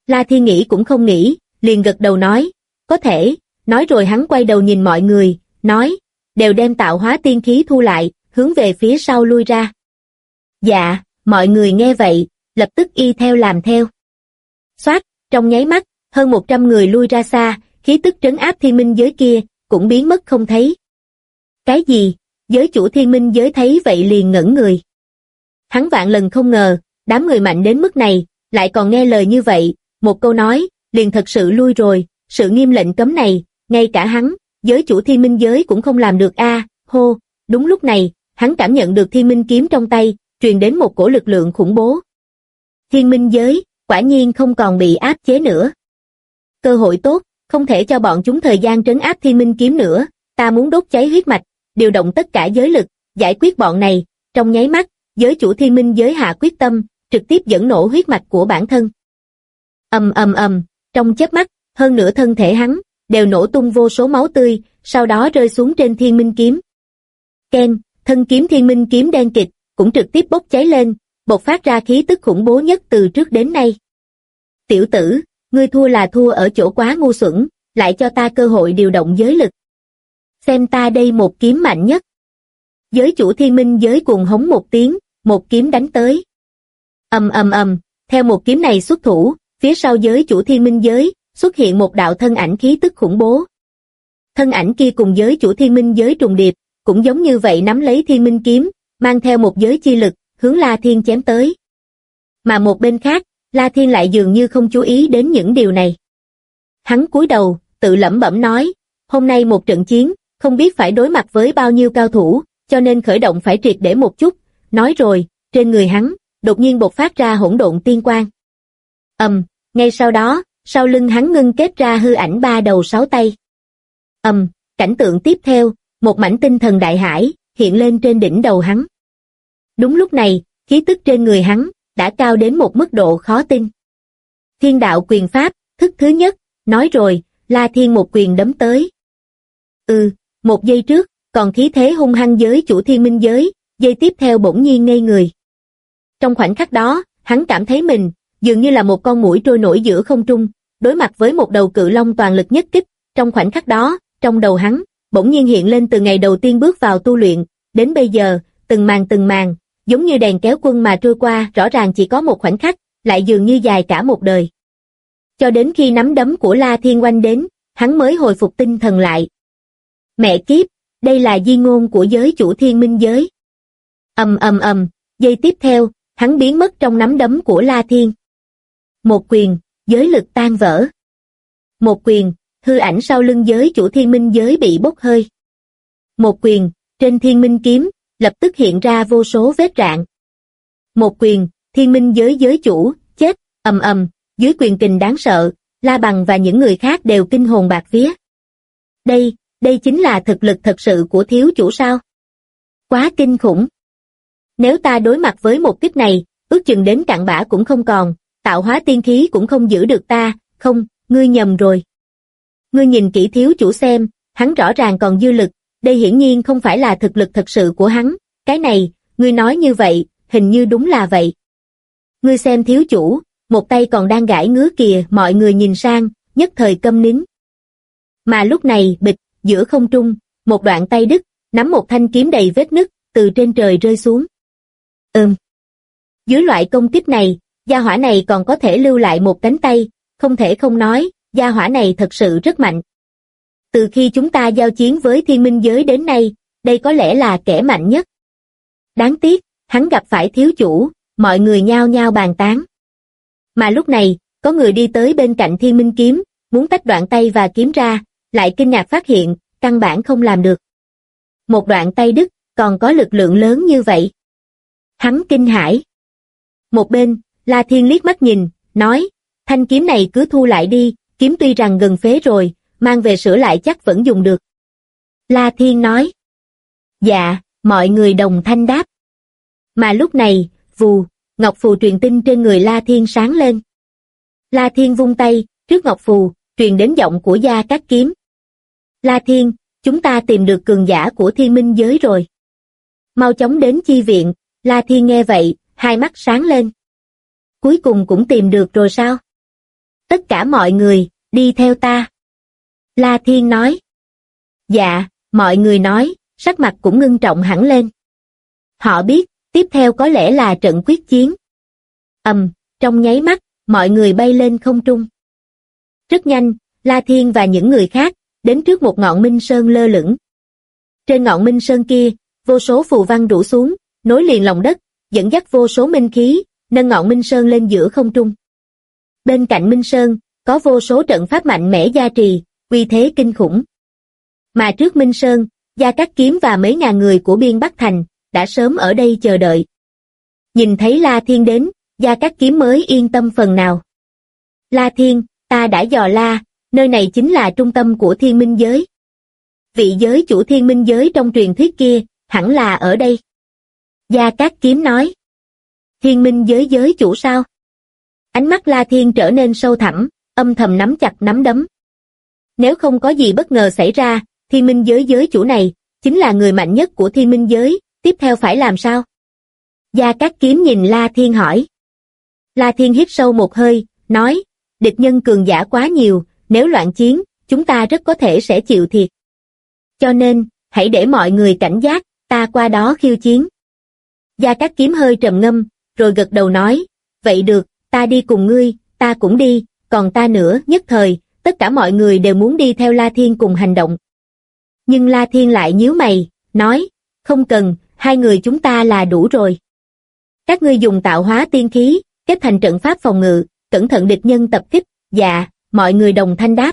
La Thiên nghĩ cũng không nghĩ, liền gật đầu nói, có thể, nói rồi hắn quay đầu nhìn mọi người, nói, đều đem tạo hóa tiên khí thu lại, hướng về phía sau lui ra. Dạ, mọi người nghe vậy, lập tức y theo làm theo. Xoát, trong nháy mắt, hơn 100 người lui ra xa, khí tức trấn áp thiên minh giới kia, cũng biến mất không thấy. Cái gì? Giới chủ thiên minh giới thấy vậy liền ngẩn người. Hắn vạn lần không ngờ, đám người mạnh đến mức này, lại còn nghe lời như vậy, một câu nói, liền thật sự lui rồi, sự nghiêm lệnh cấm này, ngay cả hắn, giới chủ thiên minh giới cũng không làm được a. Hô, đúng lúc này, hắn cảm nhận được thiên minh kiếm trong tay, truyền đến một cổ lực lượng khủng bố. Thiên minh giới, quả nhiên không còn bị áp chế nữa. Cơ hội tốt, không thể cho bọn chúng thời gian trấn áp thiên minh kiếm nữa, ta muốn đốt cháy huyết mạch, điều động tất cả giới lực, giải quyết bọn này, trong nháy mắt, giới chủ thiên minh giới hạ quyết tâm, trực tiếp dẫn nổ huyết mạch của bản thân. Trong chớp mắt, hơn nửa thân thể hắn, đều nổ tung vô số máu tươi, sau đó rơi xuống trên thiên minh kiếm. Ken, thân kiếm thiên minh kiếm đen kịt, cũng trực tiếp bốc cháy lên, bộc phát ra khí tức khủng bố nhất từ trước đến nay. Tiểu tử, ngươi thua là thua ở chỗ quá ngu xuẩn, lại cho ta cơ hội điều động giới lực. Xem ta đây một kiếm mạnh nhất. Giới chủ thiên minh giới cuồng hống một tiếng, một kiếm đánh tới. Theo một kiếm này xuất thủ, phía sau giới chủ thiên minh giới, xuất hiện một đạo thân ảnh khí tức khủng bố. Thân ảnh kia cùng giới chủ thiên minh giới trùng điệp, cũng giống như vậy nắm lấy thiên minh kiếm, mang theo một giới chi lực, hướng La Thiên chém tới. Mà một bên khác, La Thiên lại dường như không chú ý đến những điều này. Hắn cúi đầu, tự lẩm bẩm nói, hôm nay một trận chiến, không biết phải đối mặt với bao nhiêu cao thủ, cho nên khởi động phải triệt để một chút. Nói rồi, trên người hắn, đột nhiên bộc phát ra hỗn độn tiên quang. Ngay sau đó, sau lưng hắn ngưng kết ra hư ảnh 3 đầu 6 tay. Cảnh tượng tiếp theo, một mảnh tinh thần đại hải, hiện lên trên đỉnh đầu hắn. Đúng lúc này, khí tức trên người hắn, đã cao đến một mức độ khó tin. Thiên đạo quyền pháp, thức thứ nhất, nói rồi, La Thiên một quyền đấm tới. Một giây trước, còn khí thế hung hăng giới chủ thiên minh giới, giây tiếp theo bỗng nhiên ngây người. Trong khoảnh khắc đó, hắn cảm thấy mình, dường như là một con muỗi trôi nổi giữa không trung, đối mặt với một đầu cự long toàn lực nhất kích. Trong khoảnh khắc đó, trong đầu hắn, bỗng nhiên hiện lên từ ngày đầu tiên bước vào tu luyện, đến bây giờ, từng màn, giống như đèn kéo quân mà trôi qua, rõ ràng chỉ có một khoảnh khắc, lại dường như dài cả một đời. Cho đến khi nắm đấm của La Thiên oanh đến, hắn mới hồi phục tinh thần lại. Mẹ kiếp, đây là di ngôn của giới chủ thiên minh giới. Giây tiếp theo, hắn biến mất trong nắm đấm của La Thiên. Một quyền, giới lực tan vỡ. Một quyền, hư ảnh sau lưng giới chủ thiên minh giới bị bốc hơi. Một quyền, trên thiên minh kiếm, lập tức hiện ra vô số vết rạn. Một quyền, thiên minh giới giới chủ, chết, dưới quyền kình đáng sợ, La Bằng và những người khác đều kinh hồn bạt vía. Đây chính là thực lực thật sự của thiếu chủ sao? Quá kinh khủng. Nếu ta đối mặt với một kích này, ước chừng đến cặn bã cũng không còn, tạo hóa tiên khí cũng không giữ được ta, không, ngươi nhầm rồi. Ngươi nhìn kỹ thiếu chủ xem, hắn rõ ràng còn dư lực, đây hiển nhiên không phải là thực lực thật sự của hắn, cái này, ngươi nói như vậy, hình như đúng là vậy. Ngươi xem thiếu chủ, một tay còn đang gãi ngứa kìa, mọi người nhìn sang, nhất thời câm nín. Mà lúc này, bịch, giữa không trung, một đoạn tay đứt, nắm một thanh kiếm đầy vết nứt, từ trên trời rơi xuống. Dưới loại công kích này, gia hỏa này còn có thể lưu lại một cánh tay, không thể không nói, gia hỏa này thật sự rất mạnh. Từ khi chúng ta giao chiến với thiên minh giới đến nay, đây có lẽ là kẻ mạnh nhất. Đáng tiếc, hắn gặp phải thiếu chủ, mọi người nhao nhao bàn tán. Mà lúc này, có người đi tới bên cạnh thiên minh kiếm, muốn tách đoạn tay và kiếm ra, lại kinh ngạc phát hiện, căn bản không làm được. Một đoạn tay đứt, còn có lực lượng lớn như vậy. Hắn kinh hãi. Một bên, La Thiên liếc mắt nhìn, nói, thanh kiếm này cứ thu lại đi, kiếm tuy rằng gần phế rồi, mang về sửa lại chắc vẫn dùng được. La Thiên nói. Dạ, mọi người đồng thanh đáp. Mà lúc này, vù, ngọc phù truyền tin trên người La Thiên sáng lên. La Thiên vung tay, trước ngọc phù, truyền đến giọng của Gia Cát Kiếm. La Thiên, chúng ta tìm được cường giả của thiên minh giới rồi. Mau chóng đến chi viện. La Thiên nghe vậy, hai mắt sáng lên. Cuối cùng cũng tìm được rồi sao? Tất cả mọi người, đi theo ta. La Thiên nói. Dạ, mọi người nói, sắc mặt cũng ngưng trọng hẳn lên. Họ biết, tiếp theo có lẽ là trận quyết chiến. Trong nháy mắt, mọi người bay lên không trung. Rất nhanh, La Thiên và những người khác, đến trước một ngọn Minh Sơn lơ lửng. Trên ngọn Minh Sơn kia, vô số phù văn rủ xuống, nối liền lòng đất, dẫn dắt vô số minh khí, nâng ngọn Minh Sơn lên giữa không trung. Bên cạnh Minh Sơn, có vô số trận pháp mạnh mẽ gia trì, uy thế kinh khủng. Mà trước Minh Sơn, Gia Cát Kiếm và mấy ngàn người của Biên Bắc Thành, đã sớm ở đây chờ đợi. Nhìn thấy La Thiên đến, Gia Cát Kiếm mới yên tâm phần nào. La Thiên, ta đã dò la, nơi này chính là trung tâm của Thiên Minh Giới. Vị giới chủ Thiên Minh Giới trong truyền thuyết kia, hẳn là ở đây. Gia Cát Kiếm nói. Thiên Minh Giới giới chủ sao? Ánh mắt La Thiên trở nên sâu thẳm, âm thầm nắm chặt nắm đấm. Nếu không có gì bất ngờ xảy ra, Thiên Minh Giới giới chủ này, chính là người mạnh nhất của Thiên Minh Giới, tiếp theo phải làm sao? Gia Cát Kiếm nhìn La Thiên hỏi. La Thiên hít sâu một hơi, nói, địch nhân cường giả quá nhiều, nếu loạn chiến, chúng ta rất có thể sẽ chịu thiệt. Cho nên, hãy để mọi người cảnh giác, ta qua đó khiêu chiến. Gia Cát Kiếm hơi trầm ngâm, rồi gật đầu nói, vậy được, ta đi cùng ngươi, ta cũng đi, còn ta nữa. Nhất thời, tất cả mọi người đều muốn đi theo La Thiên cùng hành động. Nhưng La Thiên lại nhíu mày, nói, không cần, hai người chúng ta là đủ rồi. Các ngươi dùng tạo hóa tiên khí, kết thành trận pháp phòng ngự, cẩn thận địch nhân tập kích. Dạ, mọi người đồng thanh đáp.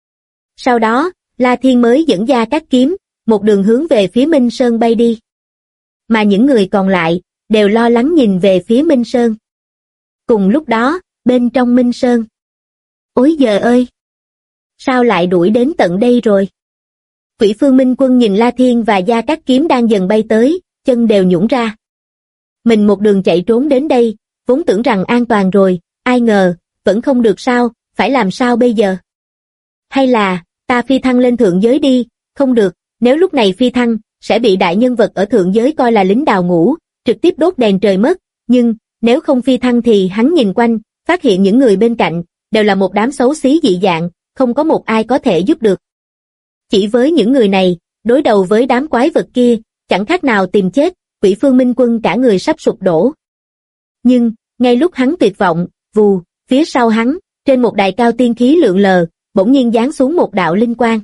Sau đó, La Thiên mới dẫn Gia Cát Kiếm, một đường hướng về phía Minh Sơn bay đi. Mà những người còn lại, đều lo lắng nhìn về phía Minh Sơn. Cùng lúc đó, bên trong Minh Sơn. Ôi giời ơi! Sao lại đuổi đến tận đây rồi? Quỷ Phương Minh Quân nhìn La Thiên và Gia Cát Kiếm đang dần bay tới, chân đều nhũn ra. Mình một đường chạy trốn đến đây, vốn tưởng rằng an toàn rồi, ai ngờ, vẫn không được sao, phải làm sao bây giờ? Hay là, ta phi thăng lên thượng giới đi, không được, nếu lúc này phi thăng, sẽ bị đại nhân vật ở thượng giới coi là lính đào ngũ, trực tiếp đốt đèn trời mất, nhưng, nếu không phi thăng thì hắn nhìn quanh, phát hiện những người bên cạnh, đều là một đám xấu xí dị dạng, không có một ai có thể giúp được. Chỉ với những người này, đối đầu với đám quái vật kia, chẳng khác nào tìm chết, Quỷ Phương Minh Quân cả người sắp sụp đổ. Nhưng, ngay lúc hắn tuyệt vọng, vù, phía sau hắn, trên một đài cao tiên khí lượn lờ, bỗng nhiên giáng xuống một đạo linh quang.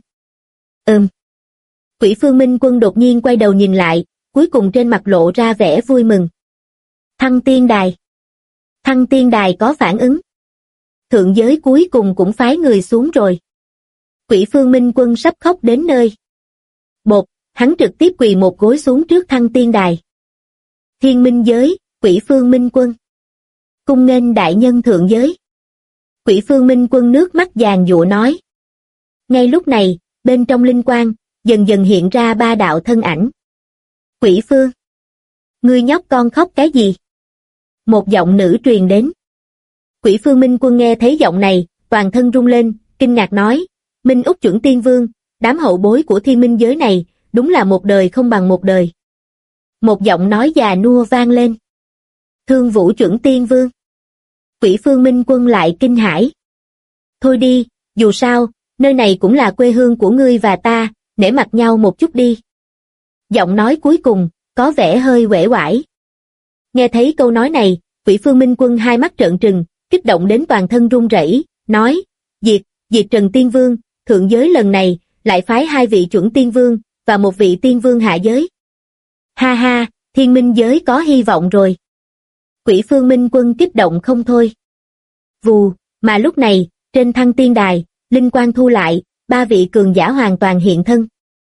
Quỷ Phương Minh Quân đột nhiên quay đầu nhìn lại, cuối cùng trên mặt lộ ra vẻ vui mừng. Thăng tiên đài. Thăng tiên đài có phản ứng. Thượng giới cuối cùng cũng phái người xuống rồi. Quỷ Phương Minh Quân sắp khóc đến nơi. Bột, hắn trực tiếp quỳ một gối xuống trước thăng tiên đài. Thiên Minh Giới, Quỷ Phương Minh Quân. Cung nghênh đại nhân thượng giới. Quỷ Phương Minh Quân nước mắt giàn giụa nói. Ngay lúc này, bên trong linh quang, dần dần hiện ra ba đạo thân ảnh. Quỷ Phương. Ngươi nhóc con khóc cái gì? Một giọng nữ truyền đến. Quỷ Phương Minh Quân nghe thấy giọng này, toàn thân rung lên, kinh ngạc nói, Minh Úc Chuẩn Tiên Vương, đám hậu bối của Thiên Minh Giới này, đúng là một đời không bằng một đời. Một giọng nói già nua vang lên. Thương Vũ Chuẩn Tiên Vương. Quỷ Phương Minh Quân lại kinh hãi. Thôi đi, dù sao, nơi này cũng là quê hương của ngươi và ta, nể mặt nhau một chút đi. Giọng nói cuối cùng, có vẻ hơi uể oải. Nghe thấy câu nói này, Quỷ Phương Minh Quân hai mắt trợn trừng, kích động đến toàn thân run rẩy, nói, Diệt Trần Tiên Vương, thượng giới lần này, lại phái hai vị chuẩn tiên vương, và một vị tiên vương hạ giới. Ha ha, Thiên Minh Giới có hy vọng rồi. Quỷ Phương Minh Quân kích động không thôi. Vù, mà lúc này, trên thăng tiên đài, linh quang thu lại, ba vị cường giả hoàn toàn hiện thân.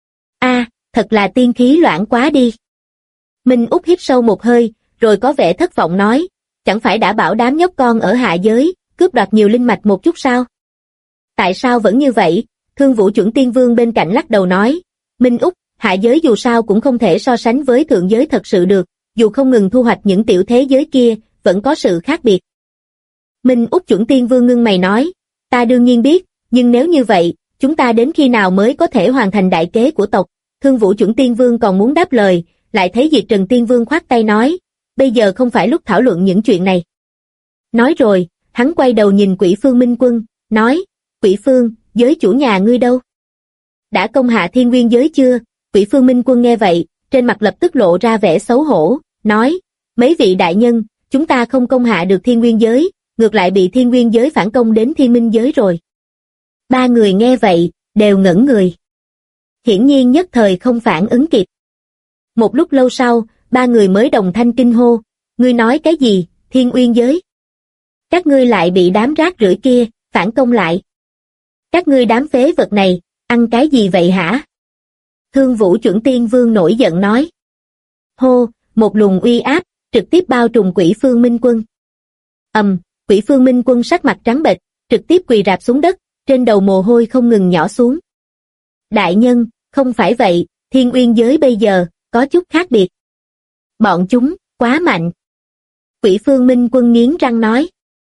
Thật là tiên khí loãng quá đi. Minh Úc hít sâu một hơi, rồi có vẻ thất vọng nói, chẳng phải đã bảo đám nhóc con ở hạ giới, cướp đoạt nhiều linh mạch một chút sao? Tại sao vẫn như vậy? Thương Vũ Chuẩn Tiên Vương bên cạnh lắc đầu nói, Minh Úc, hạ giới dù sao cũng không thể so sánh với thượng giới thật sự được, dù không ngừng thu hoạch những tiểu thế giới kia, vẫn có sự khác biệt. Minh Úc Chuẩn Tiên Vương ngưng mày nói, ta đương nhiên biết, nhưng nếu như vậy, chúng ta đến khi nào mới có thể hoàn thành đại kế của tộc? Thương Vũ Chuẩn Tiên Vương còn muốn đáp lời, lại thấy Diệt Trần Tiên Vương khoát tay nói, bây giờ không phải lúc thảo luận những chuyện này. Nói rồi, Hắn quay đầu nhìn Quỷ Phương Minh Quân, nói, Quỷ Phương, giới chủ nhà ngươi đâu? Đã công hạ Thiên Nguyên giới chưa? Quỷ Phương Minh Quân nghe vậy, trên mặt lập tức lộ ra vẻ xấu hổ, nói, mấy vị đại nhân, chúng ta không công hạ được Thiên Nguyên giới, ngược lại bị Thiên Nguyên giới phản công đến Thiên Minh giới rồi. Ba người nghe vậy, đều ngẩn người. Hiển nhiên nhất thời không phản ứng kịp. Một lúc lâu sau, ba người mới đồng thanh kinh hô, ngươi nói cái gì, Thiên Uyên giới? Các ngươi lại bị đám rác rưởi kia, phản công lại. Các ngươi đám phế vật này, ăn cái gì vậy hả? Thương Vũ Chuẩn Tiên Vương nổi giận nói. Hô, một luồng uy áp, trực tiếp bao trùm Quỷ Phương Minh Quân. Quỷ Phương Minh Quân sắc mặt trắng bệch, trực tiếp quỳ rạp xuống đất, trên đầu mồ hôi không ngừng nhỏ xuống. Đại nhân, không phải vậy, Thiên Uyên giới bây giờ, có chút khác biệt. Bọn chúng, quá mạnh. Quỷ Phương Minh Quân nghiến răng nói.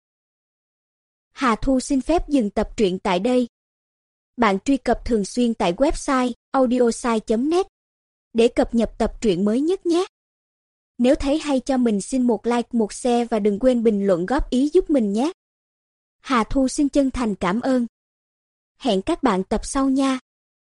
Hà Thu xin phép dừng tập truyện tại đây. Bạn truy cập thường xuyên tại website audiosai.net để cập nhật tập truyện mới nhất nhé. Nếu thấy hay cho mình xin một like, một share và đừng quên bình luận góp ý giúp mình nhé. Hà Thu xin chân thành cảm ơn. Hẹn các bạn tập sau nha.